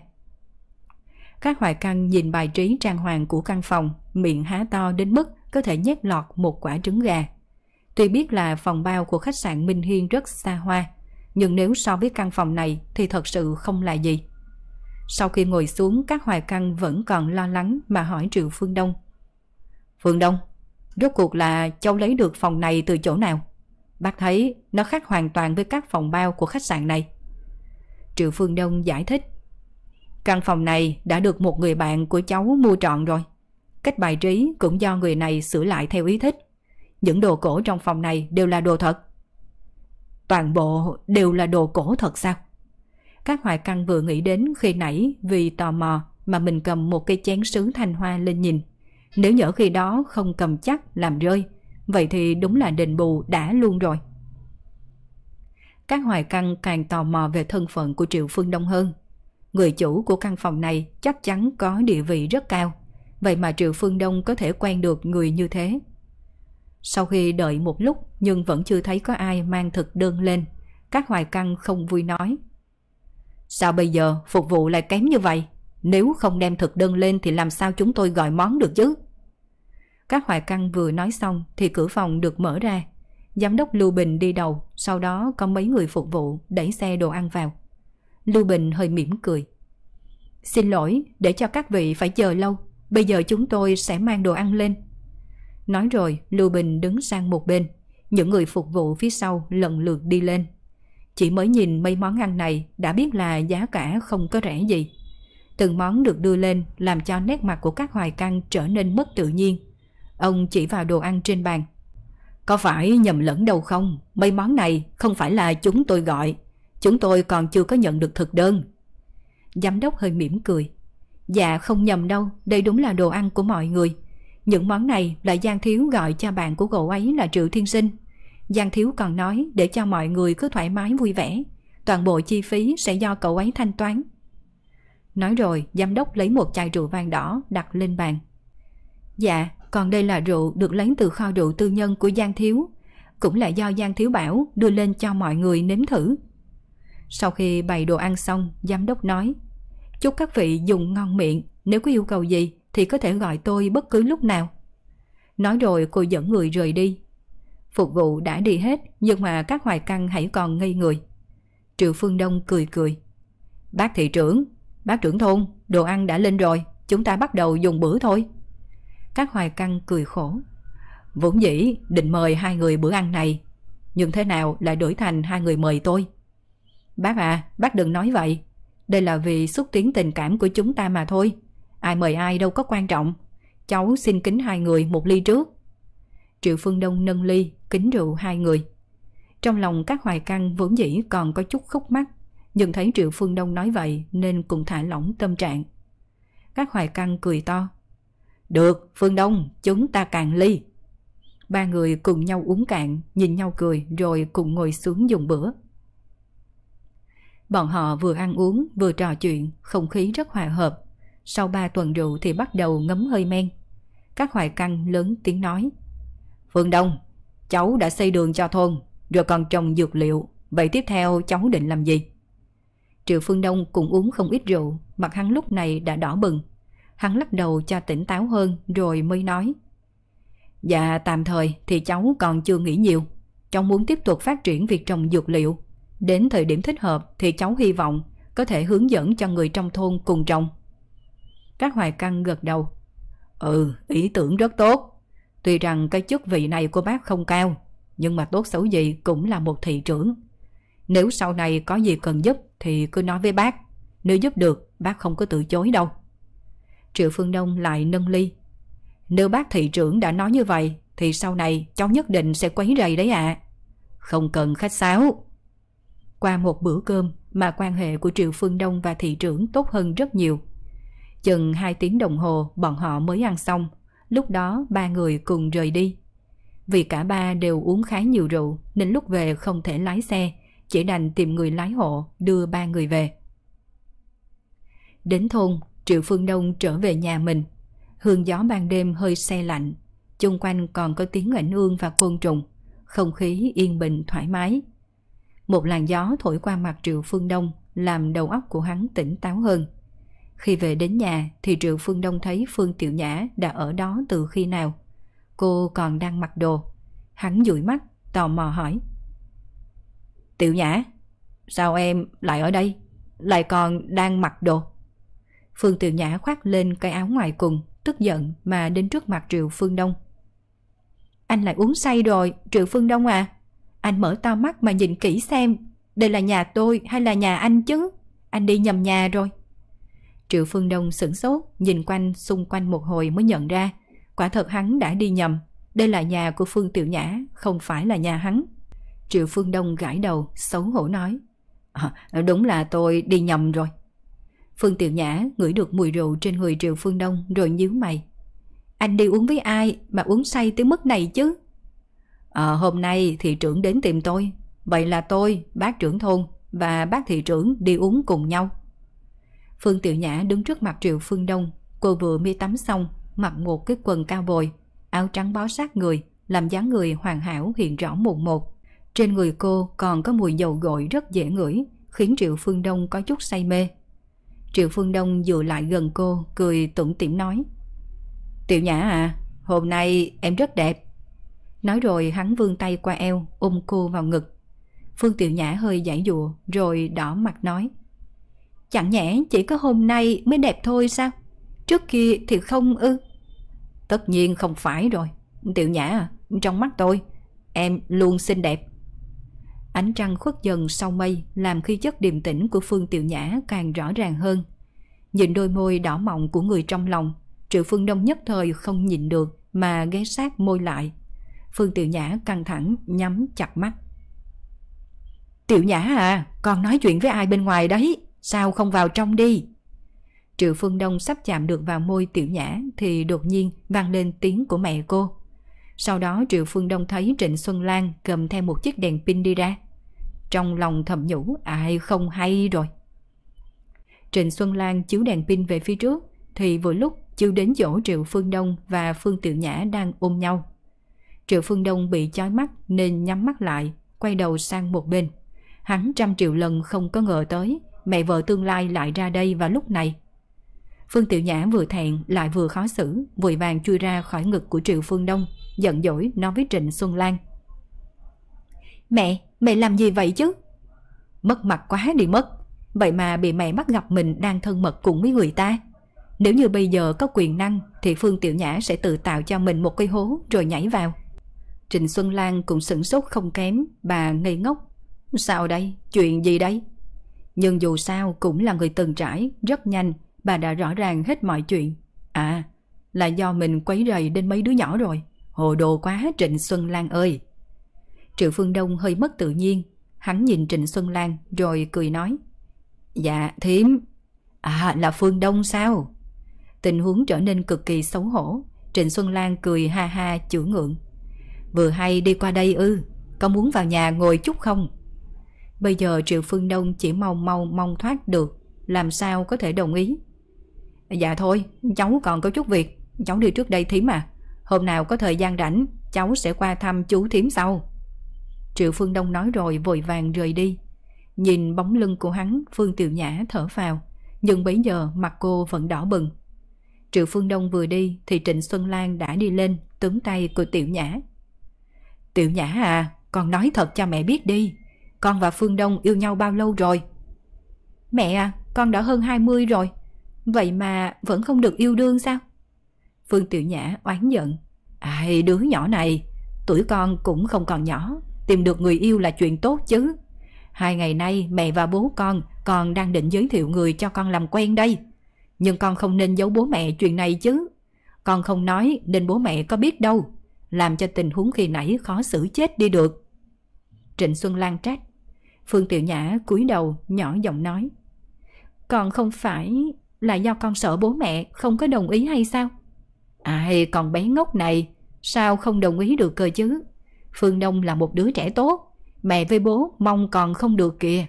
Các Hoài Căn nhìn bài trí trang hoàng của căn phòng, miệng há to đến mức có thể nhét lọt một quả trứng gà. Tuy biết là phòng bao của khách sạn Minh Hiên rất xa hoa, nhưng nếu so với căn phòng này thì thật sự không là gì. Sau khi ngồi xuống, các Hoài Căn vẫn còn lo lắng mà hỏi Triệu Phương Đông. Phương Đông, rốt cuộc là cháu lấy được phòng này từ chỗ nào? Bác thấy nó khác hoàn toàn với các phòng bao của khách sạn này. Triệu Phương Đông giải thích. Căn phòng này đã được một người bạn của cháu mua trọn rồi. Cách bài trí cũng do người này sửa lại theo ý thích. Những đồ cổ trong phòng này đều là đồ thật. Toàn bộ đều là đồ cổ thật sao? Các Hoài Căn vừa nghĩ đến khi nãy vì tò mò mà mình cầm một cây chén sứ thanh hoa lên nhìn. Nếu nhỡ khi đó không cầm chắc làm rơi, vậy thì đúng là đền bù đã luôn rồi. Các Hoài Căn càng tò mò về thân phận của Triệu Phương Đông hơn. Người chủ của căn phòng này chắc chắn có địa vị rất cao, vậy mà Triệu Phương Đông có thể quen được người như thế. Sau khi đợi một lúc nhưng vẫn chưa thấy có ai mang thực đơn lên, các Hoài Căn không vui nói. Sao bây giờ phục vụ lại kém như vậy? Nếu không đem thực đơn lên thì làm sao chúng tôi gọi món được chứ? Các Hoài Căn vừa nói xong thì cửa phòng được mở ra. Giám đốc Lưu Bình đi đầu, sau đó có mấy người phục vụ đẩy xe đồ ăn vào. Lưu Bình hơi mỉm cười. Xin lỗi, để cho các vị phải chờ lâu, bây giờ chúng tôi sẽ mang đồ ăn lên. Nói rồi Lưu Bình đứng sang một bên, những người phục vụ phía sau lần lượt đi lên. Chỉ mới nhìn mấy món ăn này đã biết là giá cả không có rẻ gì. Từng món được đưa lên làm cho nét mặt của các Hoài Căn trở nên mất tự nhiên. Ông chỉ vào đồ ăn trên bàn. Có phải nhầm lẫn đâu không? Mấy món này không phải là chúng tôi gọi. Chúng tôi còn chưa có nhận được thực đơn. Giám đốc hơi mỉm cười. Dạ không nhầm đâu, đây đúng là đồ ăn của mọi người. Những món này là Giang Thiếu gọi cho bạn của cậu ấy là Triệu Thiên Sinh. Giang Thiếu còn nói để cho mọi người cứ thoải mái vui vẻ, toàn bộ chi phí sẽ do cậu ấy thanh toán. Nói rồi giám đốc lấy một chai rượu vang đỏ đặt lên bàn. Dạ, còn đây là rượu được lấy từ kho rượu tư nhân của Giang Thiếu, cũng là do Giang Thiếu bảo đưa lên cho mọi người nếm thử. Sau khi bày đồ ăn xong, giám đốc nói, chúc các vị dùng ngon miệng, nếu có yêu cầu gì thì có thể gọi tôi bất cứ lúc nào. Nói rồi cô dẫn người rời đi. Phục vụ đã đi hết nhưng mà các Hoài Căn hãy còn ngây người. Triệu Phương Đông cười cười. Bác thị trưởng, bác trưởng thôn, đồ ăn đã lên rồi, chúng ta bắt đầu dùng bữa thôi. Các Hoài Căn cười khổ. Vốn dĩ định mời hai người bữa ăn này, nhưng thế nào lại đổi thành hai người mời tôi. Bác à, bác đừng nói vậy. Đây là vì xúc tiến tình cảm của chúng ta mà thôi. Ai mời ai đâu có quan trọng. Cháu xin kính hai người một ly trước. Triệu Phương Đông nâng ly, kính rượu hai người. Trong lòng các Hoài Căn vốn dĩ còn có chút khúc mắc, nhưng thấy Triệu Phương Đông nói vậy nên cũng thả lỏng tâm trạng. Các Hoài Căn cười to. Được, Phương Đông, chúng ta cạn ly. Ba người cùng nhau uống cạn, nhìn nhau cười rồi cùng ngồi xuống dùng bữa. Bọn họ vừa ăn uống vừa trò chuyện, không khí rất hòa hợp. Sau 3 tuần rượu thì bắt đầu ngấm hơi men. Các Hoài Căn lớn tiếng nói. Phương Đông, cháu đã xây đường cho thôn, rồi còn trồng dược liệu, vậy tiếp theo cháu định làm gì? Triệu Phương Đông cũng uống không ít rượu, mặt hắn lúc này đã đỏ bừng. Hắn lắc đầu cho tỉnh táo hơn rồi mới nói. Dạ tạm thời thì cháu còn chưa nghĩ nhiều. Cháu muốn tiếp tục phát triển việc trồng dược liệu. Đến thời điểm thích hợp thì cháu hy vọng có thể hướng dẫn cho người trong thôn cùng trồng. Các Hoài Căn gật đầu. Ý tưởng rất tốt. Tuy rằng cái chức vị này của bác không cao, nhưng mà tốt xấu gì cũng là một thị trưởng. Nếu sau này có gì cần giúp thì cứ nói với bác. Nếu giúp được, bác không có từ chối đâu. Triệu Phương Đông lại nâng ly. Nếu bác thị trưởng đã nói như vậy thì sau này cháu nhất định sẽ quấy rầy đấy ạ. Không cần khách sáo. Qua một bữa cơm mà quan hệ của Triệu Phương Đông và thị trưởng tốt hơn rất nhiều. Chừng 2 tiếng đồng hồ bọn họ mới ăn xong. Lúc đó 3 người cùng rời đi. Vì cả ba đều uống khá nhiều rượu nên lúc về không thể lái xe, chỉ đành tìm người lái hộ đưa 3 người về. Đến thôn, Triệu Phương Đông trở về nhà mình. Hương gió ban đêm hơi se lạnh, chung quanh còn có tiếng ảnh ương và côn trùng, không khí yên bình thoải mái. Một làn gió thổi qua mặt Triệu Phương Đông làm đầu óc của hắn tỉnh táo hơn. Khi về đến nhà thì Triệu Phương Đông thấy Phương Tiểu Nhã đã ở đó từ khi nào. Cô còn đang mặc đồ. Hắn dụi mắt, tò mò hỏi. Tiểu Nhã, sao em lại ở đây? Lại còn đang mặc đồ? Phương Tiểu Nhã khoác lên cái áo ngoài cùng, tức giận mà đến trước mặt Triệu Phương Đông. Anh lại uống say rồi, Triệu Phương Đông à? Anh mở to mắt mà nhìn kỹ xem, đây là nhà tôi hay là nhà anh chứ? Anh đi nhầm nhà rồi. Triệu Phương Đông sửng sốt, nhìn quanh xung quanh một hồi mới nhận ra, quả thật hắn đã đi nhầm. Đây là nhà của Phương Tiểu Nhã, không phải là nhà hắn. Triệu Phương Đông gãi đầu, xấu hổ nói. Đúng là tôi đi nhầm rồi. Phương Tiểu Nhã ngửi được mùi rượu trên người Triệu Phương Đông rồi nhíu mày. Anh đi uống với ai mà uống say tới mức này chứ? Hôm nay thị trưởng đến tìm tôi. Vậy là tôi, bác trưởng thôn và bác thị trưởng đi uống cùng nhau. Phương Tiểu Nhã đứng trước mặt Triệu Phương Đông. Cô vừa mới tắm xong, mặc một cái quần cao bồi, áo trắng bó sát người, làm dáng người hoàn hảo hiện rõ mồn một. Trên người cô còn có mùi dầu gội rất dễ ngửi, khiến Triệu Phương Đông có chút say mê. Triệu Phương Đông dựa lại gần cô, cười tủm tỉm nói. Tiểu Nhã à, hôm nay em rất đẹp. Nói rồi hắn vươn tay qua eo, ôm cô vào ngực. Phương Tiểu Nhã hơi giãy giụa, rồi đỏ mặt nói. Chẳng nhẽ chỉ có hôm nay mới đẹp thôi sao? Trước kia thì không ư? Tất nhiên không phải rồi. Tiểu Nhã à, trong mắt tôi, em luôn xinh đẹp. Ánh trăng khuất dần sau mây làm khí chất điềm tĩnh của Phương Tiểu Nhã càng rõ ràng hơn. Nhìn đôi môi đỏ mọng của người trong lòng, Triệu Phương Đông nhất thời không nhịn được mà ghé sát môi lại. Phương Tiểu Nhã căng thẳng nhắm chặt mắt. Tiểu Nhã à, con nói chuyện với ai bên ngoài đấy? Sao không vào trong đi? Triệu Phương Đông sắp chạm được vào môi Tiểu Nhã thì đột nhiên vang lên tiếng của mẹ cô. Sau đó Triệu Phương Đông thấy Trịnh Xuân Lan cầm theo một chiếc đèn pin đi ra. Trong lòng thầm nhủ ai không hay rồi. Trịnh Xuân Lan chiếu đèn pin về phía trước thì vừa lúc chiếu đến chỗ Triệu Phương Đông và Phương Tiểu Nhã đang ôm nhau. Triệu Phương Đông bị chói mắt nên nhắm mắt lại, quay đầu sang một bên. Hắn trăm triệu lần không có ngờ tới mẹ vợ tương lai lại ra đây vào lúc này. Phương Tiểu Nhã vừa thẹn lại vừa khó xử, vội vàng chui ra khỏi ngực của Triệu Phương Đông, giận dỗi nói với Trịnh Xuân Lan. Mẹ làm gì vậy chứ? Mất mặt quá đi mất. Vậy mà bị mẹ bắt gặp mình đang thân mật cùng với người ta. Nếu như bây giờ có quyền năng thì Phương Tiểu Nhã sẽ tự tạo cho mình một cái hố rồi nhảy vào. Trịnh Xuân Lan cũng sửng sốt không kém, bà ngây ngốc. Sao đây? Chuyện gì đây? Nhưng dù sao cũng là người từng trải, rất nhanh bà đã rõ ràng hết mọi chuyện. À, là do mình quấy rầy đến mấy đứa nhỏ rồi. Hồ đồ quá Trịnh Xuân Lan ơi. Triệu Phương Đông hơi mất tự nhiên. Hắn nhìn Trịnh Xuân Lan rồi cười nói. Dạ thím. À, là Phương Đông sao? Tình huống trở nên cực kỳ xấu hổ. Trịnh Xuân Lan cười ha ha chữa ngượng. Vừa hay đi qua đây ư? Có muốn vào nhà ngồi chút không? Bây giờ Triệu Phương Đông chỉ mong thoát được, làm sao có thể đồng ý. Dạ thôi, cháu còn có chút việc, cháu đi trước đây thím à. Hôm nào có thời gian rảnh, cháu sẽ qua thăm chú thím sau. Triệu Phương Đông nói rồi vội vàng rời đi. Nhìn bóng lưng của hắn, Phương Tiểu Nhã thở phào, nhưng bấy giờ mặt cô vẫn đỏ bừng. Triệu Phương Đông vừa đi thì Trịnh Xuân Lan đã đi lên túm tay của Tiểu Nhã. Tiểu Nhã à, con nói thật cho mẹ biết đi. Con và Phương Đông yêu nhau bao lâu rồi? Mẹ à, con đã hơn 20 rồi. Vậy mà vẫn không được yêu đương sao? Phương Tiểu Nhã oán giận. Ai, đứa nhỏ này, tuổi con cũng không còn nhỏ, tìm được người yêu là chuyện tốt chứ. 2 ngày nay mẹ và bố con còn đang định giới thiệu người cho con làm quen đây. Nhưng con không nên giấu bố mẹ chuyện này chứ. Con không nói nên bố mẹ có biết đâu, làm cho tình huống khi nãy khó xử chết đi được. Trịnh Xuân Lan trách. Phương Tiểu Nhã cúi đầu nhỏ giọng nói. Còn không phải là do con sợ bố mẹ không có đồng ý hay sao? Ai, con bé ngốc này, sao không đồng ý được cơ chứ? Phương Đông là một đứa trẻ tốt, mẹ với bố mong còn không được kìa.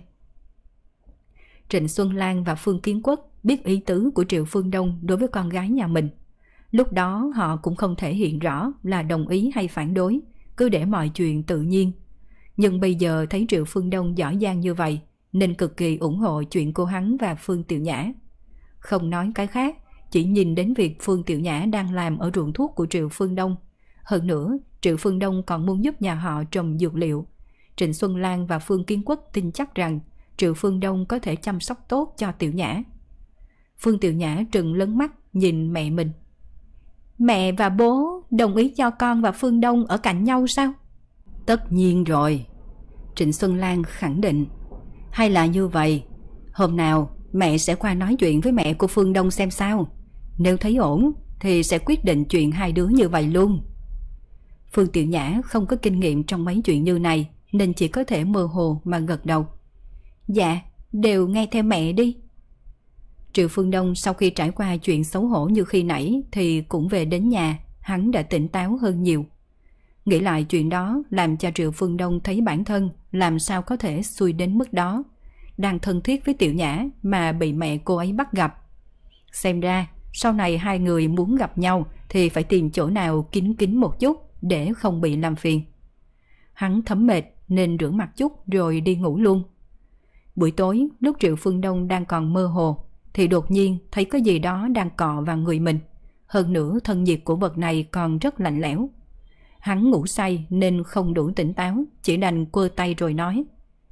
Trịnh Xuân Lan và Phương Kiến Quốc biết ý tứ của Triệu Phương Đông đối với con gái nhà mình. Lúc đó họ cũng không thể hiện rõ là đồng ý hay phản đối, cứ để mọi chuyện tự nhiên. Nhưng bây giờ thấy Triệu Phương Đông giỏi giang như vậy, nên cực kỳ ủng hộ chuyện cô hắn và Phương Tiểu Nhã. Không nói cái khác, chỉ nhìn đến việc Phương Tiểu Nhã đang làm ở ruộng thuốc của Triệu Phương Đông. Hơn nữa, Triệu Phương Đông còn muốn giúp nhà họ trồng dược liệu. Trịnh Xuân Lan và Phương Kiến Quốc tin chắc rằng Triệu Phương Đông có thể chăm sóc tốt cho Tiểu Nhã. Phương Tiểu Nhã trừng lớn mắt nhìn mẹ mình. Mẹ và bố đồng ý cho con và Phương Đông ở cạnh nhau sao? Tất nhiên rồi. Trịnh Xuân Lan khẳng định. Hay là như vậy, hôm nào mẹ sẽ qua nói chuyện với mẹ của Phương Đông xem sao. Nếu thấy ổn thì sẽ quyết định chuyện hai đứa như vậy luôn. Phương Tiểu Nhã không có kinh nghiệm trong mấy chuyện như này nên chỉ có thể mơ hồ mà gật đầu. Dạ, đều nghe theo mẹ đi. Triệu Phương Đông sau khi trải qua chuyện xấu hổ như khi nãy thì cũng về đến nhà, hắn đã tỉnh táo hơn nhiều. Nghĩ lại chuyện đó làm cho Triệu Phương Đông thấy bản thân làm sao có thể xui đến mức đó. Đang thân thiết với Tiểu Nhã mà bị mẹ cô ấy bắt gặp. Xem ra sau này hai người muốn gặp nhau thì phải tìm chỗ nào kín kín một chút để không bị làm phiền. Hắn thấm mệt nên rửa mặt chút rồi đi ngủ luôn. Buổi tối lúc Triệu Phương Đông đang còn mơ hồ thì đột nhiên thấy có gì đó đang cọ vào người mình. Hơn nữa thân nhiệt của vật này còn rất lạnh lẽo. Hắn ngủ say nên không đủ tỉnh táo, chỉ đành quơ tay rồi nói.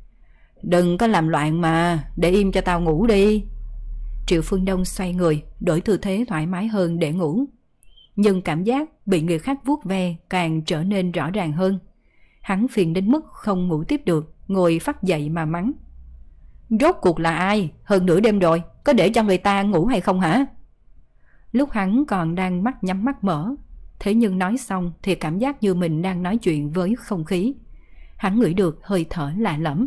Đừng có làm loạn mà, để im cho tao ngủ đi. Triệu Phương Đông xoay người, đổi tư thế thoải mái hơn để ngủ. Nhưng cảm giác bị người khác vuốt ve càng trở nên rõ ràng hơn. Hắn phiền đến mức không ngủ tiếp được, ngồi phắt dậy mà mắng. Rốt cuộc là ai? Hơn nửa đêm rồi, có để cho người ta ngủ hay không hả? Lúc hắn còn đang mắt nhắm mắt mở, thế nhưng nói xong thì cảm giác như mình đang nói chuyện với không khí. Hắn ngửi được hơi thở lạ lẫm.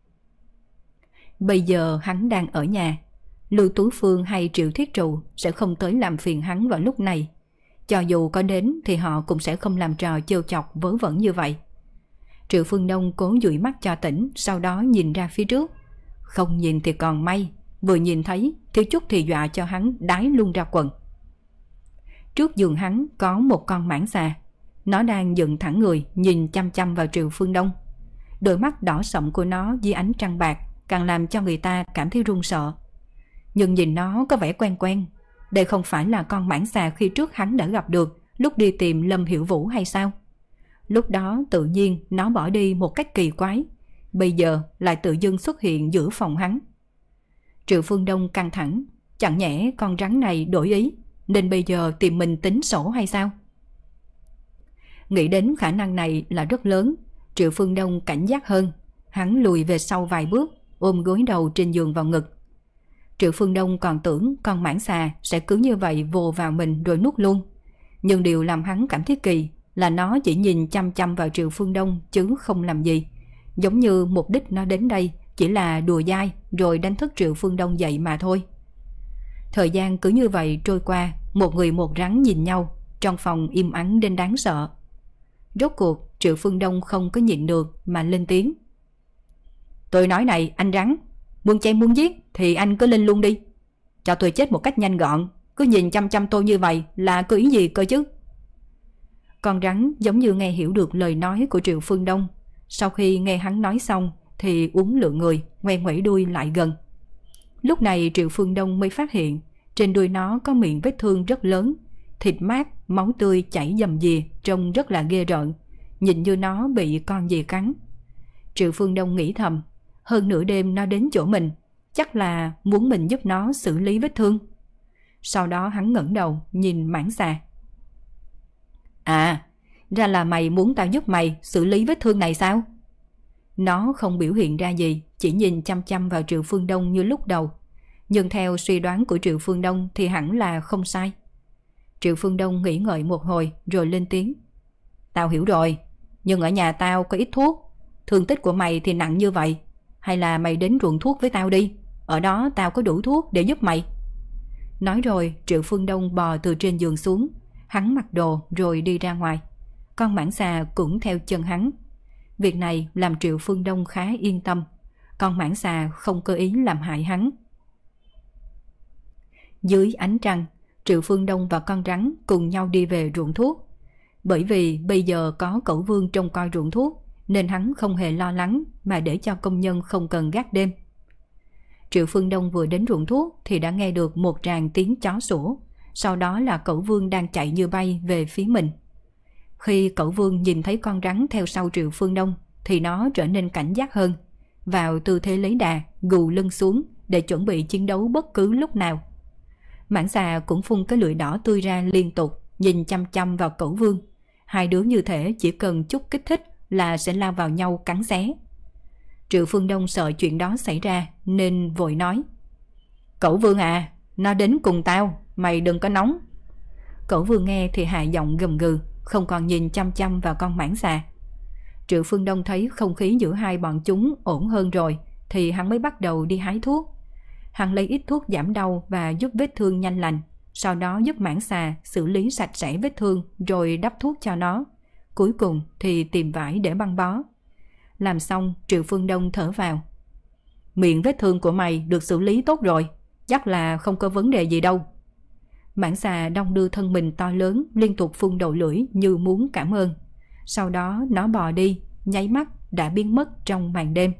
Bây giờ hắn đang ở nhà, Lưu Tú Phương hay Triệu Thiết Trụ sẽ không tới làm phiền hắn vào lúc này. Cho dù có đến thì họ cũng sẽ không làm trò trêu chọc vớ vẩn như vậy. Triệu Phương Đông cố dụi mắt cho tỉnh, sau đó nhìn ra phía trước. Không nhìn thì còn may, vừa nhìn thấy thiếu chút thì dọa cho hắn đái luôn ra quần. Trước giường hắn có một con mãng xà. Nó đang dựng thẳng người nhìn chăm chăm vào Triệu Phương Đông. Đôi mắt đỏ sậm của nó dưới ánh trăng bạc càng làm cho người ta cảm thấy run sợ. Nhưng nhìn nó có vẻ quen quen. Đây không phải là con mãng xà khi trước hắn đã gặp được lúc đi tìm Lâm Hiểu Vũ hay sao? Lúc đó tự nhiên nó bỏ đi một cách kỳ quái, bây giờ lại tự dưng xuất hiện giữa phòng hắn. Triệu Phương Đông căng thẳng, chẳng nhẽ con rắn này đổi ý nên bây giờ tìm mình tính sổ hay sao? Nghĩ đến khả năng này là rất lớn, Triệu Phương Đông cảnh giác hơn. Hắn lùi về sau vài bước, ôm gối đầu trên giường vào ngực. Triệu Phương Đông còn tưởng con mãng xà sẽ cứ như vậy vồ vào mình rồi nuốt luôn. Nhưng điều làm hắn cảm thấy kỳ là nó chỉ nhìn chăm chăm vào Triệu Phương Đông chứ không làm gì. Giống như mục đích nó đến đây chỉ là đùa dai rồi đánh thức Triệu Phương Đông dậy mà thôi. Thời gian cứ như vậy trôi qua, một người một rắn nhìn nhau, trong phòng im ắng đến đáng sợ. Rốt cuộc Triệu Phương Đông không có nhịn được mà lên tiếng. Tôi nói này anh rắn, muốn chém muốn giết thì anh cứ lên luôn đi. Cho tôi chết một cách nhanh gọn, cứ nhìn chăm chăm tôi như vậy là có ý gì cơ chứ? Con rắn giống như nghe hiểu được lời nói của Triệu Phương Đông. Sau khi nghe hắn nói xong thì uốn lượn người, ngoe ngoẩy đuôi lại gần. Lúc này Triệu Phương Đông mới phát hiện trên đuôi nó có miệng vết thương rất lớn, thịt mát, máu tươi chảy dầm dìa, trông rất là ghê rợn, nhìn như nó bị con gì cắn. Triệu Phương Đông nghĩ thầm, hơn nửa đêm nó đến chỗ mình, chắc là muốn mình giúp nó xử lý vết thương. Sau đó hắn ngẩng đầu nhìn mãng xà. À, ra là mày muốn tao giúp mày xử lý vết thương này sao? Nó không biểu hiện ra gì, chỉ nhìn chăm chăm vào Triệu Phương Đông như lúc đầu. Nhưng theo suy đoán của Triệu Phương Đông thì hẳn là không sai. Triệu Phương Đông nghĩ ngợi một hồi rồi lên tiếng. Tao hiểu rồi, nhưng ở nhà tao có ít thuốc. Thương tích của mày thì nặng như vậy, hay là mày đến ruộng thuốc với tao đi, ở đó tao có đủ thuốc để giúp mày. Nói rồi Triệu Phương Đông bò từ trên giường xuống. Hắn mặc đồ rồi đi ra ngoài. Con mãng xà cũng theo chân hắn. Việc này làm Triệu Phương Đông khá yên tâm. Con mãng xà không cơ ý làm hại hắn. Dưới ánh trăng, Triệu Phương Đông và con rắn cùng nhau đi về ruộng thuốc. Bởi vì bây giờ có Cẩu Vương trông coi ruộng thuốc, nên hắn không hề lo lắng mà để cho công nhân không cần gác đêm. Triệu Phương Đông vừa đến ruộng thuốc thì đã nghe được một tràng tiếng chó sủa, sau đó là Cẩu Vương đang chạy như bay về phía mình. Khi Cẩu Vương nhìn thấy con rắn theo sau Triệu Phương Đông thì nó trở nên cảnh giác hơn, vào tư thế lấy đà, gù lưng xuống để chuẩn bị chiến đấu bất cứ lúc nào. Mãng xà cũng phun cái lưỡi đỏ tươi ra liên tục, nhìn chăm chăm vào Cẩu Vương. Hai đứa như thể chỉ cần chút kích thích là sẽ lao vào nhau cắn xé. Triệu Phương Đông sợ chuyện đó xảy ra nên vội nói. Cẩu Vương à, nó đến cùng tao, mày đừng có nóng. Cẩu Vương nghe thì hạ giọng gầm gừ, không còn nhìn chăm chăm vào con mãng xà. Triệu Phương Đông thấy không khí giữa hai bọn chúng ổn hơn rồi thì hắn mới bắt đầu đi hái thuốc. Hắn lấy ít thuốc giảm đau và giúp vết thương nhanh lành, sau đó giúp mãng xà xử lý sạch sẽ vết thương rồi đắp thuốc cho nó. Cuối cùng thì tìm vải để băng bó. Làm xong, Triệu Phương Đông thở vào. Miệng vết thương của mày được xử lý tốt rồi, chắc là không có vấn đề gì đâu. Mãng xà đong đưa thân mình to lớn, liên tục phun đầu lưỡi như muốn cảm ơn. Sau đó nó bò đi, nháy mắt đã biến mất trong màn đêm.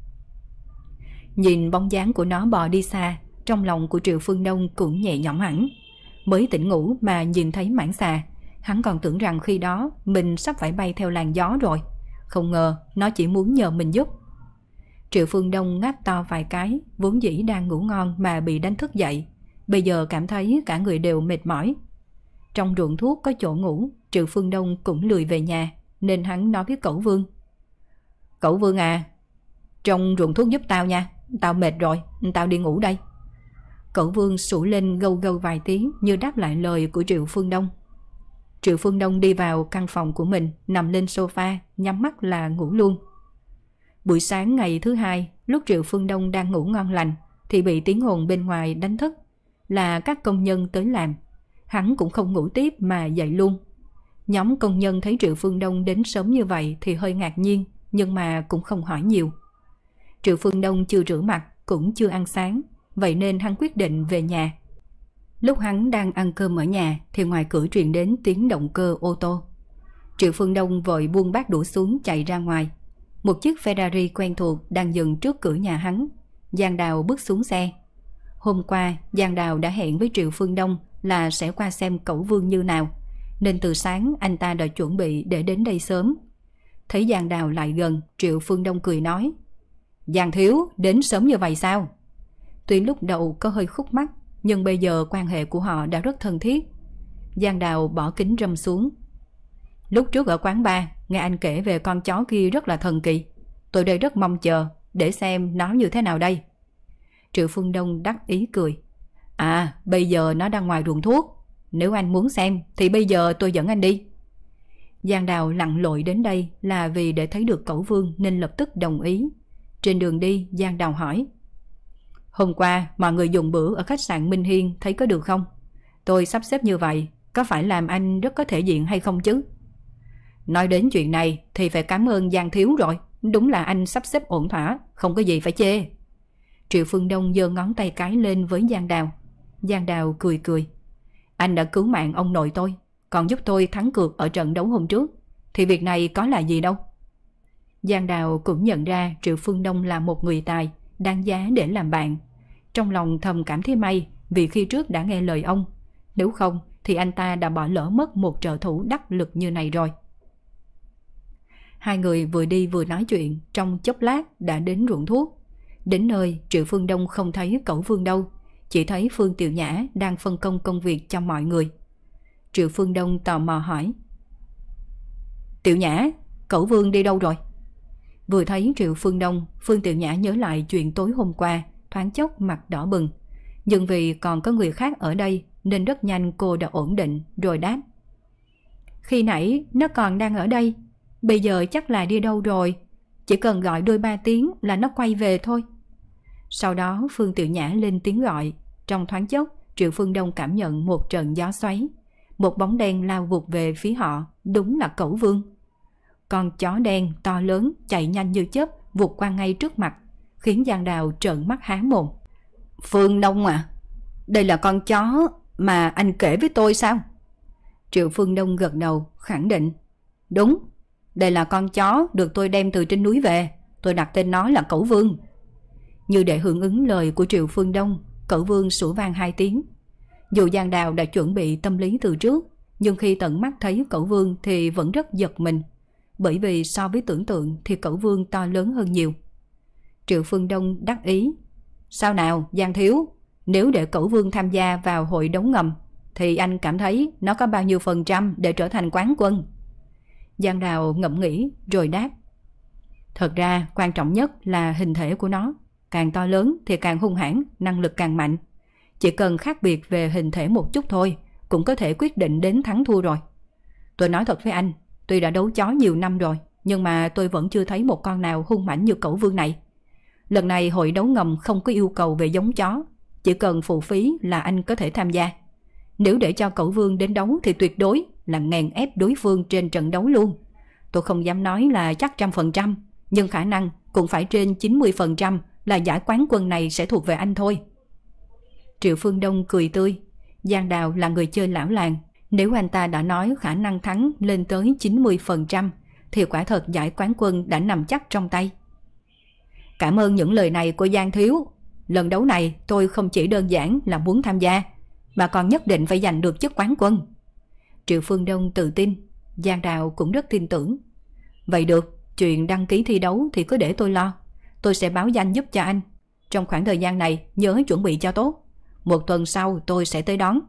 Nhìn bóng dáng của nó bò đi xa, trong lòng của Triệu Phương Đông cũng nhẹ nhõm hẳn. Mới tỉnh ngủ mà nhìn thấy mãng xà, hắn còn tưởng rằng khi đó mình sắp phải bay theo làn gió rồi. Không ngờ nó chỉ muốn nhờ mình giúp. Triệu Phương Đông ngáp to vài cái, vốn dĩ đang ngủ ngon mà bị đánh thức dậy. Bây giờ cảm thấy cả người đều mệt mỏi. Trong ruộng thuốc có chỗ ngủ, Triệu Phương Đông cũng lười về nhà, nên hắn nói với Cẩu Vương. Cẩu Vương à, trong ruộng thuốc giúp tao nha, tao mệt rồi, tao đi ngủ đây. Cẩu Vương sủa lên gâu gâu vài tiếng như đáp lại lời của Triệu Phương Đông. Triệu Phương Đông đi vào căn phòng của mình, nằm lên sofa, nhắm mắt là ngủ luôn. Buổi sáng ngày thứ hai, lúc Triệu Phương Đông đang ngủ ngon lành thì bị tiếng ồn bên ngoài đánh thức, là các công nhân tới làm. Hắn cũng không ngủ tiếp mà dậy luôn. Nhóm công nhân thấy Triệu Phương Đông đến sớm như vậy thì hơi ngạc nhiên, nhưng mà cũng không hỏi nhiều. Triệu Phương Đông chưa rửa mặt, cũng chưa ăn sáng, vậy nên hắn quyết định về nhà. Lúc hắn đang ăn cơm ở nhà thì ngoài cửa truyền đến tiếng động cơ ô tô. Triệu Phương Đông vội buông bát đũa xuống chạy ra ngoài. Một chiếc Ferrari quen thuộc đang dừng trước cửa nhà hắn. Giang Đào bước xuống xe. Hôm qua Giang Đào đã hẹn với Triệu Phương Đông là sẽ qua xem Cẩu Vương như nào, nên từ sáng anh ta đã chuẩn bị để đến đây sớm. Thấy Giang Đào lại gần, Triệu Phương Đông cười nói. Giang thiếu, đến sớm như vậy sao? Tuy lúc đầu có hơi khúc mắc, nhưng bây giờ quan hệ của họ đã rất thân thiết. Giang Đào bỏ kính râm xuống. Lúc trước ở quán bar, nghe anh kể về con chó kia rất là thần kỳ. Tôi đây rất mong chờ để xem nó như thế nào đây. Triệu Phương Đông đắc ý cười. À, bây giờ nó đang ngoài ruộng thuốc. Nếu anh muốn xem thì bây giờ tôi dẫn anh đi. Giang Đào lặn lội đến đây là vì để thấy được Cẩu Vương nên lập tức đồng ý. Trên đường đi, Giang Đào hỏi. Hôm qua mọi người dùng bữa ở khách sạn Minh Hiên thấy có được không? Tôi sắp xếp như vậy, có phải làm anh rất có thể diện hay không chứ? Nói đến chuyện này thì phải cảm ơn Giang thiếu rồi. Đúng là anh sắp xếp ổn thỏa, không có gì phải chê. Triệu Phương Đông giơ ngón tay cái lên với Giang Đào. Giang Đào cười cười. Anh đã cứu mạng ông nội tôi, còn giúp tôi thắng cược ở trận đấu hôm trước, thì việc này có là gì đâu. Giang Đào cũng nhận ra Triệu Phương Đông là một người tài, đáng giá để làm bạn. Trong lòng thầm cảm thấy may vì khi trước đã nghe lời ông. Nếu không thì anh ta đã bỏ lỡ mất một trợ thủ đắc lực như này rồi. Hai người vừa đi vừa nói chuyện, trong chốc lát đã đến ruộng thuốc. Đến nơi, Triệu Phương Đông không thấy Cẩu Vương đâu, chỉ thấy Phương Tiểu Nhã đang phân công công việc cho mọi người. Triệu Phương Đông tò mò hỏi. Tiểu Nhã, Cẩu Vương đi đâu rồi? Vừa thấy Triệu Phương Đông, Phương Tiểu Nhã nhớ lại chuyện tối hôm qua, thoáng chốc mặt đỏ bừng. Nhưng vì còn có người khác ở đây nên rất nhanh cô đã ổn định rồi đáp. Khi nãy nó còn đang ở đây, bây giờ chắc là đi đâu rồi. Chỉ cần gọi đôi 3 tiếng là nó quay về thôi. Sau đó Phương Tiểu Nhã lên tiếng gọi. Trong thoáng chốc, Triệu Phương Đông cảm nhận một trận gió xoáy. Một bóng đen lao vụt về phía họ, đúng là Cẩu Vương. Con chó đen to lớn chạy nhanh như chớp vụt qua ngay trước mặt, khiến Giang Đào trợn mắt há mồm. Phương Đông à, đây là con chó mà anh kể với tôi sao? Triệu Phương Đông gật đầu khẳng định. Đúng, đây là con chó được tôi đem từ trên núi về. Tôi đặt tên nó là Cẩu Vương. Như để hưởng ứng lời của Triệu Phương Đông, Cẩu Vương sủa vang 2 tiếng. Dù Giang Đào đã chuẩn bị tâm lý từ trước, nhưng khi tận mắt thấy Cẩu Vương thì vẫn rất giật mình. Bởi vì so với tưởng tượng thì Cẩu Vương to lớn hơn nhiều. Triệu Phương Đông đắc ý. Sao nào Giang thiếu, nếu để Cẩu Vương tham gia vào hội đấu ngầm thì anh cảm thấy nó có bao nhiêu % để trở thành quán quân? Giang Đào ngẫm nghĩ rồi đáp. Thật ra quan trọng nhất là hình thể của nó. Càng to lớn thì càng hung hãn, năng lực càng mạnh. Chỉ cần khác biệt về hình thể một chút thôi cũng có thể quyết định đến thắng thua rồi. Tôi nói thật với anh, tuy đã đấu chó nhiều năm rồi, nhưng mà tôi vẫn chưa thấy một con nào hung mãnh như Cẩu Vương này. Lần này hội đấu ngầm không có yêu cầu về giống chó, chỉ cần phụ phí là anh có thể tham gia. Nếu để cho Cẩu Vương đến đấu thì tuyệt đối là nghèn ép đối phương trên trận đấu luôn. Tôi không dám nói là chắc 100%, nhưng khả năng cũng phải trên 90% là giải quán quân này sẽ thuộc về anh thôi. Triệu Phương Đông cười tươi. Giang Đào là người chơi lão làng, nếu anh ta đã nói khả năng thắng lên tới 90% thì quả thật giải quán quân đã nằm chắc trong tay. Cảm ơn những lời này của Giang thiếu. Lần đấu này tôi không chỉ đơn giản là muốn tham gia, mà còn nhất định phải giành được chức quán quân. Triệu Phương Đông tự tin, Giang Đào cũng rất tin tưởng. Vậy được, chuyện đăng ký thi đấu thì cứ để tôi lo. Tôi sẽ báo danh giúp cho anh. Trong khoảng thời gian này nhớ chuẩn bị cho tốt. 1 tuần sau tôi sẽ tới đón.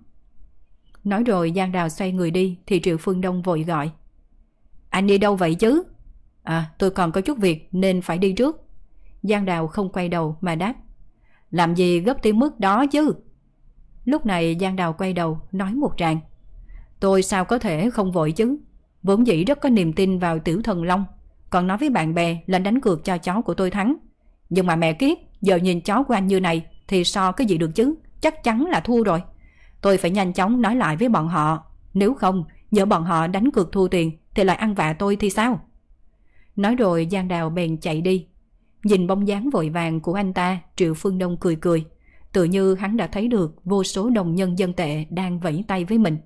Nói rồi Giang Đào xoay người đi thì Triệu Phương Đông vội gọi. Anh đi đâu vậy chứ? Tôi còn có chút việc nên phải đi trước. Giang Đào không quay đầu mà đáp. Làm gì gấp tới mức đó chứ? Lúc này Giang Đào quay đầu nói một tràng. Tôi sao có thể không vội chứ? Vốn dĩ rất có niềm tin vào Tiểu Thần Long, còn nói với bạn bè là đánh cược cho chó của tôi thắng. Nhưng mà mẹ kiếp, giờ nhìn chó của anh như này thì so cái gì được chứ? Chắc chắn là thua rồi. Tôi phải nhanh chóng nói lại với bọn họ. Nếu không, nhỡ bọn họ đánh cược thua tiền thì lại ăn vạ tôi thì sao? Nói rồi Giang Đào bèn chạy đi. Nhìn bóng dáng vội vàng của anh ta, Triệu Phương Đông cười cười. Tự như hắn đã thấy được vô số đồng nhân dân tệ đang vẫy tay với mình.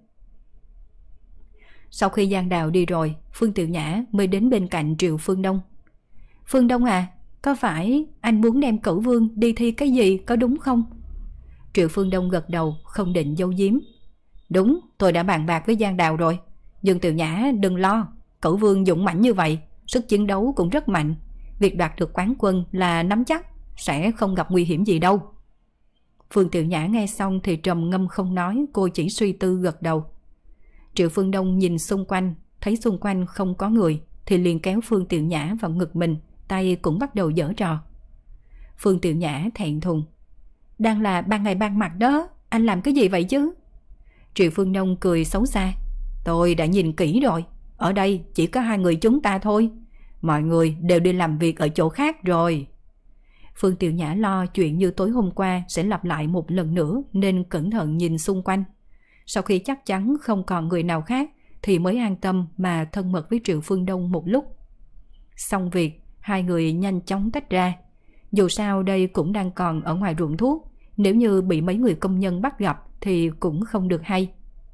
Sau khi Giang Đào đi rồi, Phương Tiểu Nhã mới đến bên cạnh Triệu Phương Đông. Phương Đông à, có phải anh muốn đem Cẩu Vương đi thi cái gì có đúng không? Triệu Phương Đông gật đầu không định giấu giếm. Đúng, tôi đã bàn bạc với Giang Đào rồi. Nhưng Tiểu Nhã đừng lo, Cẩu Vương dũng mãnh như vậy, sức chiến đấu cũng rất mạnh. Việc đoạt được quán quân là nắm chắc, sẽ không gặp nguy hiểm gì đâu. Phương Tiểu Nhã nghe xong thì trầm ngâm không nói, cô chỉ suy tư gật đầu. Triệu Phương Đông nhìn xung quanh, thấy xung quanh không có người thì liền kéo Phương Tiểu Nhã vào ngực mình, tay cũng bắt đầu giở trò. Phương Tiểu Nhã thẹn thùng. Đang là ban ngày ban mặt đó, anh làm cái gì vậy chứ? Triệu Phương Đông cười xấu xa. Tôi đã nhìn kỹ rồi, ở đây chỉ có 2 người chúng ta thôi. Mọi người đều đi làm việc ở chỗ khác rồi. Phương Tiểu Nhã lo chuyện như tối hôm qua sẽ lặp lại một lần nữa nên cẩn thận nhìn xung quanh. Sau khi chắc chắn không còn người nào khác thì mới an tâm mà thân mật với Triệu Phương Đông một lúc. Xong việc, 2 người nhanh chóng tách ra. Dù sao đây cũng đang còn ở ngoài ruộng thuốc, nếu như bị mấy người công nhân bắt gặp thì cũng không được hay.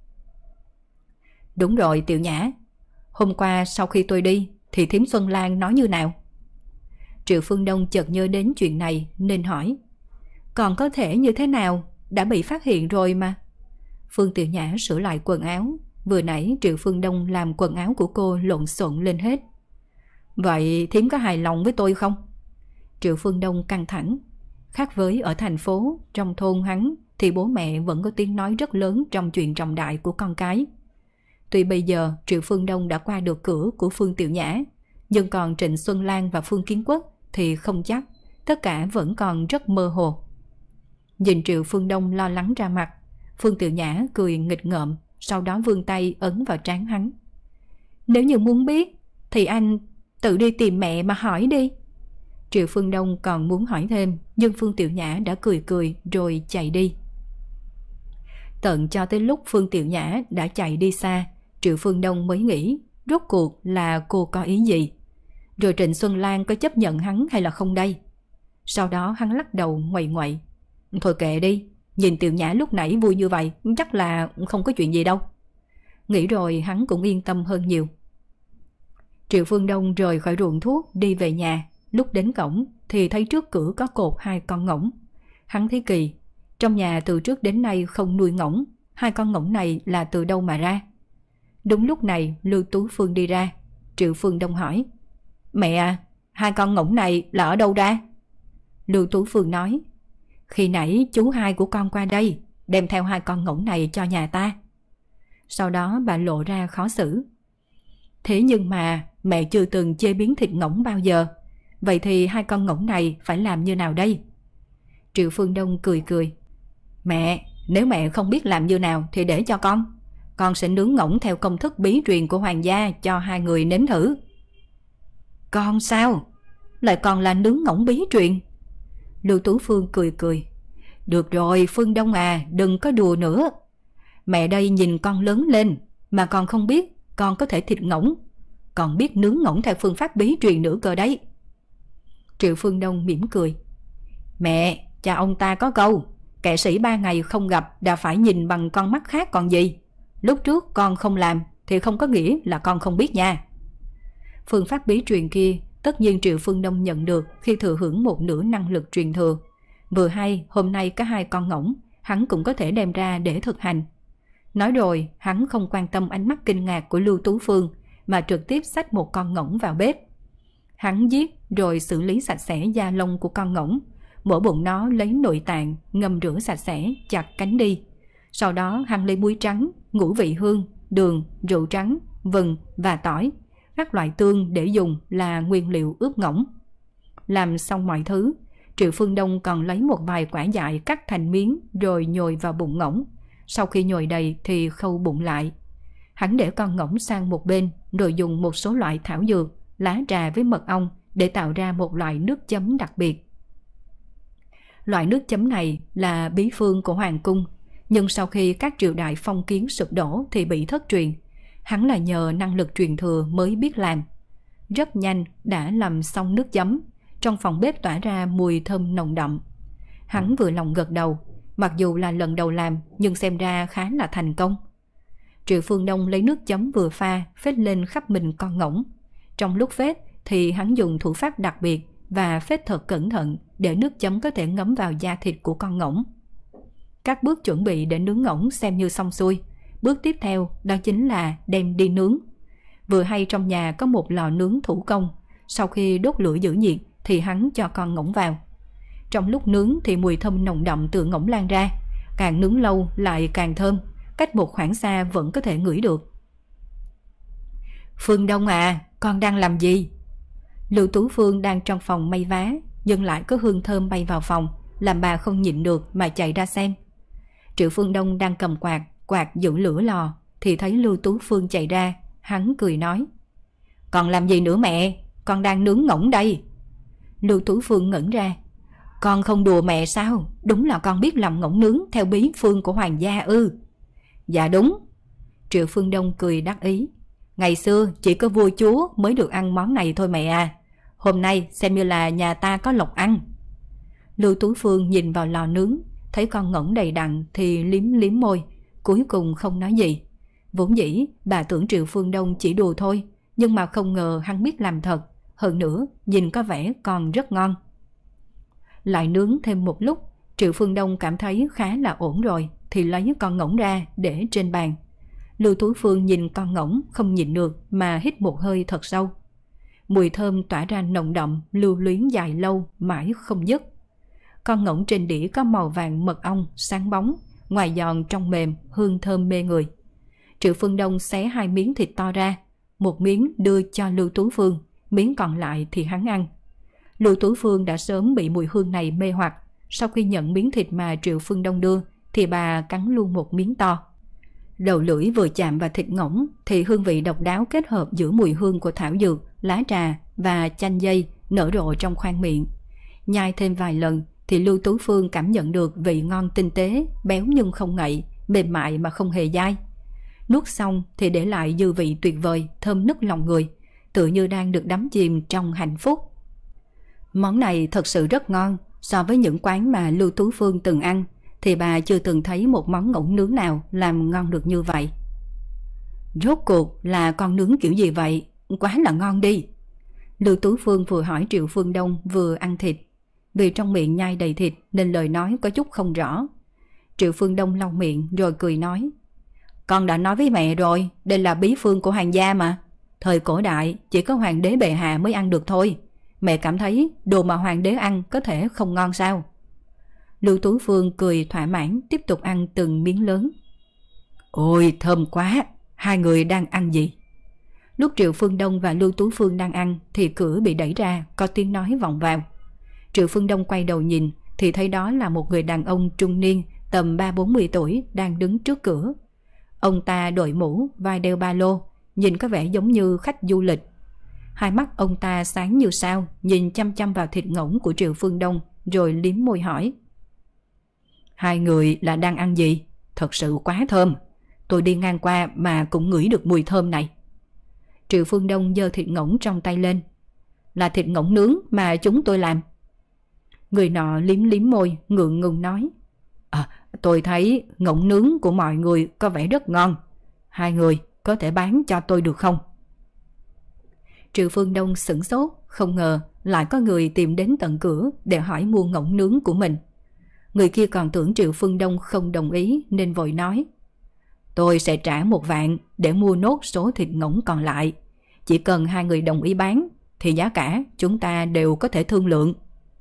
Đúng rồi Tiểu Nhã, hôm qua sau khi tôi đi thì thím Xuân Lan nói như nào? Triệu Phương Đông chợt nhớ đến chuyện này nên hỏi. Còn có thể như thế nào, đã bị phát hiện rồi mà. Phương Tiểu Nhã sửa lại quần áo. Vừa nãy Triệu Phương Đông làm quần áo của cô lộn xộn lên hết. Vậy thím có hài lòng với tôi không? Triệu Phương Đông căng thẳng. Khác với ở thành phố, trong thôn hắn thì bố mẹ vẫn có tiếng nói rất lớn trong chuyện trọng đại của con cái. Tuy bây giờ Triệu Phương Đông đã qua được cửa của Phương Tiểu Nhã, nhưng còn Trịnh Xuân Lan và Phương Kiến Quốc thì không chắc, tất cả vẫn còn rất mơ hồ. Nhìn Triệu Phương Đông lo lắng ra mặt, Phương Tiểu Nhã cười nghịch ngợm, sau đó vươn tay ấn vào trán hắn. Nếu như muốn biết thì anh tự đi tìm mẹ mà hỏi đi. Triệu Phương Đông còn muốn hỏi thêm, nhưng Phương Tiểu Nhã đã cười cười rồi chạy đi. Tận cho tới lúc Phương Tiểu Nhã đã chạy đi xa, Triệu Phương Đông mới nghĩ rốt cuộc là cô có ý gì. Rồi Trịnh Xuân Lan có chấp nhận hắn hay là không đây? Sau đó hắn lắc đầu ngoậy ngoậy. Thôi kệ đi, nhìn Tiểu Nhã lúc nãy vui như vậy, chắc là không có chuyện gì đâu. Nghĩ rồi hắn cũng yên tâm hơn nhiều. Triệu Phương Đông rời khỏi ruộng thuốc đi về nhà. Lúc đến cổng thì thấy trước cửa có cột 2 con ngỗng. Hắn thấy kỳ, trong nhà từ trước đến nay không nuôi ngỗng, 2 con ngỗng này là từ đâu mà ra? Đúng lúc này Lưu Tú Phương đi ra. Triệu Phương Đông hỏi, mẹ à, 2 con ngỗng này là ở đâu ra? Lưu Tú Phương nói, khi nãy chú hai của con qua đây, đem theo 2 con ngỗng này cho nhà ta. Sau đó bà lộ ra khó xử. Thế nhưng mà mẹ chưa từng chế biến thịt ngỗng bao giờ, vậy thì 2 con ngỗng này phải làm như nào đây? Triệu Phương Đông cười cười. Mẹ, nếu mẹ không biết làm như nào thì để cho con sẽ nướng ngỗng theo công thức bí truyền của hoàng gia cho 2 người nếm thử. Con sao? Lại còn là nướng ngỗng bí truyền? Lưu Tú Phương cười cười. Được rồi Phương Đông à, đừng có đùa nữa. Mẹ đây nhìn con lớn lên mà còn không biết con có thể thịt ngỗng, còn biết nướng ngỗng theo phương pháp bí truyền nữa cơ đấy. Triệu Phương Đông mỉm cười. Mẹ, cha ông ta có câu, kẻ sĩ 3 ngày không gặp đã phải nhìn bằng con mắt khác còn gì. Lúc trước con không làm thì không có nghĩa là con không biết nha. Phương pháp bí truyền kia tất nhiên Triệu Phương Đông nhận được khi thừa hưởng một nửa năng lực truyền thừa. Vừa hay hôm nay có 2 con ngỗng, hắn cũng có thể đem ra để thực hành. Nói rồi hắn không quan tâm ánh mắt kinh ngạc của Lưu Tú Phương, mà trực tiếp xách một con ngỗng vào bếp. Hắn giết rồi xử lý sạch sẽ da lông của con ngỗng, mổ bụng nó lấy nội tạng, ngâm rửa sạch sẽ, chặt cánh đi. Sau đó hắn lấy muối trắng, ngũ vị hương, đường, rượu trắng, vừng và tỏi, các loại tương để dùng là nguyên liệu ướp ngỗng. Làm xong mọi thứ, Triệu Phương Đông còn lấy một vài quả dại cắt thành miếng rồi nhồi vào bụng ngỗng. Sau khi nhồi đầy thì khâu bụng lại. Hắn để con ngỗng sang một bên rồi dùng một số loại thảo dược, lá trà với mật ong để tạo ra một loại nước chấm đặc biệt. Loại nước chấm này là bí phương của Hoàng cung, nhưng sau khi các triều đại phong kiến sụp đổ thì bị thất truyền. Hắn là nhờ năng lực truyền thừa mới biết làm. Rất nhanh đã làm xong nước chấm, trong phòng bếp tỏa ra mùi thơm nồng đậm. Hắn vừa lòng gật đầu, mặc dù là lần đầu làm nhưng xem ra khá là thành công. Triệu Phương Đông lấy nước chấm vừa pha phết lên khắp mình con ngỗng. Trong lúc phết thì hắn dùng thủ pháp đặc biệt và phết thật cẩn thận để nước chấm có thể ngấm vào da thịt của con ngỗng. Các bước chuẩn bị để nướng ngỗng xem như xong xuôi. Bước tiếp theo đó chính là đem đi nướng. Vừa hay trong nhà có một lò nướng thủ công, sau khi đốt lửa giữ nhiệt thì hắn cho con ngỗng vào. Trong lúc nướng thì mùi thơm nồng đậm từ ngỗng lan ra, càng nướng lâu lại càng thơm, cách một khoảng xa vẫn có thể ngửi được. Phương Đông à, con đang làm gì? Lưu Tú Phương đang trong phòng may vá, nhưng lại có hương thơm bay vào phòng, làm bà không nhịn được mà chạy ra xem. Triệu Phương Đông đang cầm quạt giữ lửa lò thì thấy Lưu Tú Phương chạy ra, hắn cười nói: Còn làm gì nữa mẹ, con đang nướng ngỗng đây. Lưu Tú Phương ngẩn ra: Con không đùa mẹ sao? Đúng là con biết làm ngỗng nướng theo bí phương của hoàng gia ư? Dạ đúng. Triệu Phương Đông cười đắc ý: Ngày xưa chỉ có vua chúa mới được ăn món này thôi mẹ à. Hôm nay xem như là nhà ta có lộc ăn. Lưu Tú Phương nhìn vào lò nướng, thấy con ngỗng đầy đặn thì liếm liếm môi, cuối cùng không nói gì. Vốn dĩ bà tưởng Triệu Phương Đông chỉ đùa thôi, nhưng mà không ngờ hắn biết làm thật, hơn nữa nhìn có vẻ còn rất ngon. Lại nướng thêm một lúc, Triệu Phương Đông cảm thấy khá là ổn rồi thì lấy con ngỗng ra để trên bàn. Lưu Tú Phương nhìn con ngỗng không nhịn được mà hít một hơi thật sâu. Mùi thơm tỏa ra nồng đậm, lưu luyến dài lâu mãi không dứt. Con ngỗng trên đĩa có màu vàng mật ong sáng bóng, ngoài giòn trong mềm, hương thơm mê người. Triệu Phương Đông xé 2 miếng thịt to ra, một miếng đưa cho Lưu Tú Phương, miếng còn lại thì hắn ăn. Lưu Tú Phương đã sớm bị mùi hương này mê hoặc, sau khi nhận miếng thịt mà Triệu Phương Đông đưa thì bà cắn luôn một miếng to. Đầu lưỡi vừa chạm vào thịt ngỗng thì hương vị độc đáo kết hợp giữa mùi hương của thảo dược, lá trà và chanh dây nở rộ trong khoang miệng. Nhai thêm vài lần thì Lưu Tú Phương cảm nhận được vị ngon tinh tế, béo nhưng không ngậy, mềm mại mà không hề dai. Nuốt xong thì để lại dư vị tuyệt vời, thơm nức lòng người, tự như đang được đắm chìm trong hạnh phúc. Món này thật sự rất ngon. So với những quán mà Lưu Tú Phương từng ăn thì bà chưa từng thấy một món ngỗng nướng nào làm ngon được như vậy. Rốt cuộc là con nướng kiểu gì vậy? Quá là ngon đi. Lưu Tú Phương vừa hỏi Triệu Phương Đông vừa ăn thịt. Vì trong miệng nhai đầy thịt nên lời nói có chút không rõ. Triệu Phương Đông lau miệng rồi cười nói: Con đã nói với mẹ rồi, đây là bí phương của hoàng gia mà. Thời cổ đại chỉ có hoàng đế bệ hạ mới ăn được thôi. Mẹ cảm thấy đồ mà hoàng đế ăn có thể không ngon sao? Lưu Tú Phương cười thỏa mãn tiếp tục ăn từng miếng lớn. Ôi thơm quá, hai người đang ăn gì? Lúc Triệu Phương Đông và Lưu Tú Phương đang ăn thì cửa bị đẩy ra, có tiếng nói vọng vào. Triệu Phương Đông quay đầu nhìn thì thấy đó là một người đàn ông trung niên tầm 30-40 tuổi đang đứng trước cửa. Ông ta đội mũ, vai đeo ba lô, nhìn có vẻ giống như khách du lịch. Hai mắt ông ta sáng như sao, nhìn chăm chăm vào thịt ngỗng của Triệu Phương Đông rồi liếm môi hỏi: Hai người là đang ăn gì? Thật sự quá thơm. Tôi đi ngang qua mà cũng ngửi được mùi thơm này. Triệu Phương Đông giơ thịt ngỗng trong tay lên. Là thịt ngỗng nướng mà chúng tôi làm. Người nọ liếm liếm môi, ngượng ngùng nói: Tôi thấy ngỗng nướng của mọi người có vẻ rất ngon. Hai người có thể bán cho tôi được không? Triệu Phương Đông sửng sốt, không ngờ lại có người tìm đến tận cửa để hỏi mua ngỗng nướng của mình. Người kia còn tưởng Triệu Phương Đông không đồng ý nên vội nói: Tôi sẽ trả 1 vạn để mua nốt số thịt ngỗng còn lại. Chỉ cần hai người đồng ý bán thì giá cả chúng ta đều có thể thương lượng.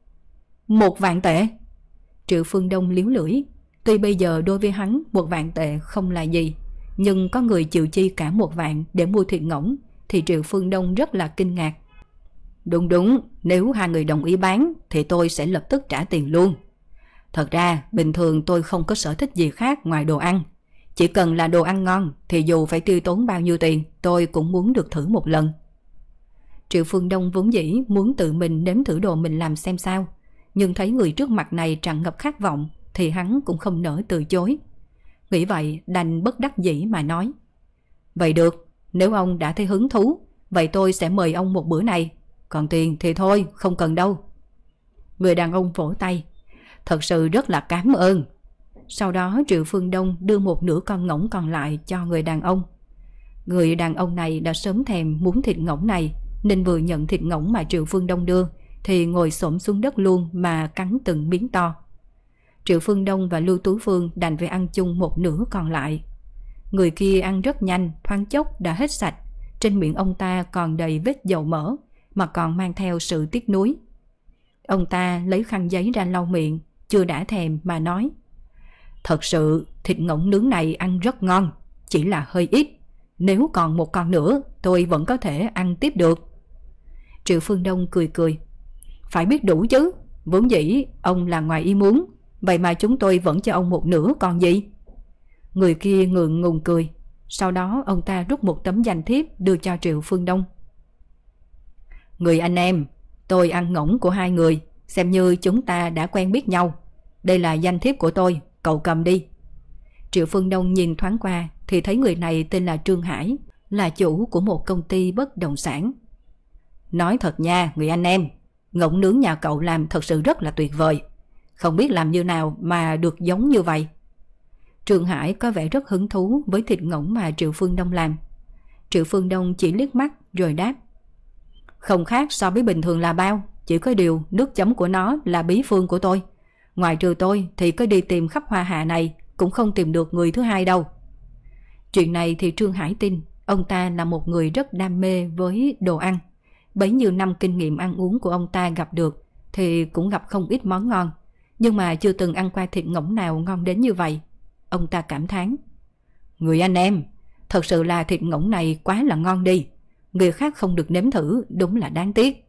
1 vạn tệ? Triệu Phương Đông liếu lưỡi. Tuy bây giờ đối với hắn 1 vạn tệ không là gì, nhưng có người chịu chi cả 1 vạn để mua thịt ngỗng thì Triệu Phương Đông rất là kinh ngạc. Đúng, nếu hai người đồng ý bán thì tôi sẽ lập tức trả tiền luôn. Thật ra bình thường tôi không có sở thích gì khác ngoài đồ ăn. Chỉ cần là đồ ăn ngon thì dù phải tiêu tốn bao nhiêu tiền tôi cũng muốn được thử một lần. Triệu Phương Đông vốn dĩ muốn tự mình nếm thử đồ mình làm xem sao, nhưng thấy người trước mặt này tràn ngập khát vọng thì hắn cũng không nỡ từ chối. Nghĩ vậy đành bất đắc dĩ mà nói: Vậy được, nếu ông đã thấy hứng thú, vậy tôi sẽ mời ông một bữa này. Còn tiền thì thôi, không cần đâu. Người đàn ông vỗ tay: Thật sự rất là cảm ơn. Sau đó Triệu Phương Đông đưa một nửa con ngỗng còn lại cho người đàn ông. Người đàn ông này đã sớm thèm muốn thịt ngỗng này, nên vừa nhận thịt ngỗng mà Triệu Phương Đông đưa thì ngồi xổm xuống đất luôn mà cắn từng miếng to. Triệu Phương Đông và Lưu Tú Phương đành phải ăn chung một nửa còn lại. Người kia ăn rất nhanh, thoáng chốc đã hết sạch. Trên miệng ông ta còn đầy vết dầu mỡ, mà còn mang theo sự tiếc nuối. Ông ta lấy khăn giấy ra lau miệng, chưa đã thèm mà nói: Thật sự thịt ngỗng nướng này ăn rất ngon, chỉ là hơi ít. Nếu còn một con nữa tôi vẫn có thể ăn tiếp được. Triệu Phương Đông cười cười: Phải biết đủ chứ, vốn dĩ ông là ngoài ý muốn, vậy mà chúng tôi vẫn cho ông một nửa còn gì. Người kia ngượng ngùng cười. Sau đó ông ta rút một tấm danh thiếp đưa cho Triệu Phương Đông. Người anh em, tôi ăn ngỗng của hai người, xem như chúng ta đã quen biết nhau. Đây là danh thiếp của tôi, cậu cầm đi. Triệu Phương Đông nhìn thoáng qua thì thấy người này tên là Trương Hải, là chủ của một công ty bất động sản. Nói thật nha người anh em, ngỗng nướng nhà cậu làm thật sự rất là tuyệt vời. Không biết làm như nào mà được giống như vậy. Trương Hải có vẻ rất hứng thú với thịt ngỗng mà Triệu Phương Đông làm. Triệu Phương Đông chỉ liếc mắt rồi đáp: Không khác so với bình thường là bao, chỉ có điều nước chấm của nó là bí phương của tôi. Ngoài trừ tôi thì có đi tìm khắp Hoa Hạ này cũng không tìm được người thứ hai đâu. Chuyện này thì Trương Hải tin. Ông ta là một người rất đam mê với đồ ăn. Bấy nhiêu năm kinh nghiệm ăn uống của ông ta gặp được thì cũng gặp không ít món ngon, nhưng mà chưa từng ăn qua thịt ngỗng nào ngon đến như vậy. Ông ta cảm thán: Người anh em, thật sự là thịt ngỗng này quá là ngon đi. Người khác không được nếm thử đúng là đáng tiếc.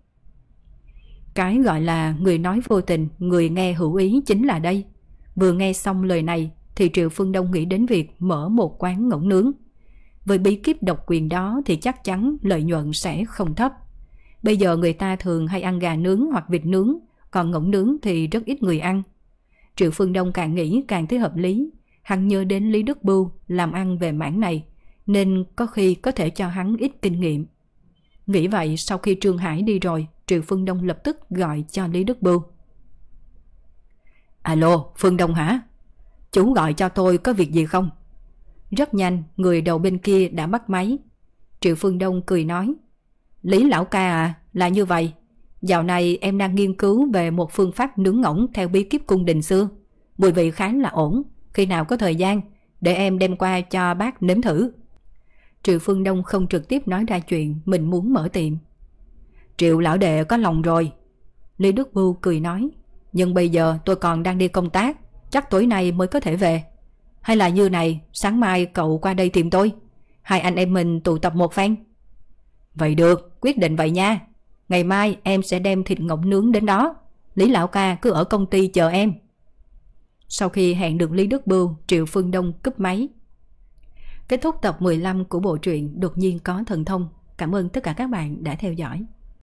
Cái gọi là người nói vô tình, người nghe hữu ý chính là đây. Vừa nghe xong lời này thì Triệu Phương Đông nghĩ đến việc mở một quán ngỗng nướng. Với bí kíp độc quyền đó thì chắc chắn lợi nhuận sẽ không thấp. Bây giờ người ta thường hay ăn gà nướng hoặc vịt nướng, còn ngỗng nướng thì rất ít người ăn. Triệu Phương Đông càng nghĩ càng thấy hợp lý. Hắn nhớ đến Lý Đức Bưu làm ăn về mảng này, nên có khi có thể cho hắn ít kinh nghiệm. Nghĩ vậy, sau khi Trương Hải đi rồi, Triệu Phương Đông lập tức gọi cho Lý Đức Bưu. Alo, Phương Đông hả? Chú gọi cho tôi có việc gì không? Rất nhanh, người đầu bên kia đã bắt máy. Triệu Phương Đông cười nói. Lý lão ca à, là như vậy. Dạo này em đang nghiên cứu về một phương pháp nướng ngỗng theo bí kíp cung đình xưa. Mùi vị khá là ổn. Khi nào có thời gian, để em đem qua cho bác nếm thử. Triệu Phương Đông không trực tiếp nói ra chuyện mình muốn mở tiệm. Triệu lão đệ có lòng rồi. Lý Đức Bưu cười nói. Nhưng bây giờ tôi còn đang đi công tác, chắc tối nay mới có thể về. Hay là như này, sáng mai cậu qua đây tìm tôi, hai anh em mình tụ tập một phen. Vậy được, quyết định vậy nha. Ngày mai em sẽ đem thịt ngỗng nướng đến đó. Lý lão ca cứ ở công ty chờ em. Sau khi hẹn được Lý Đức Bưu, Triệu Phương Đông cúp máy. Kết thúc tập 15 của bộ truyện Đột nhiên có thần thông. Cảm ơn tất cả các bạn đã theo dõi.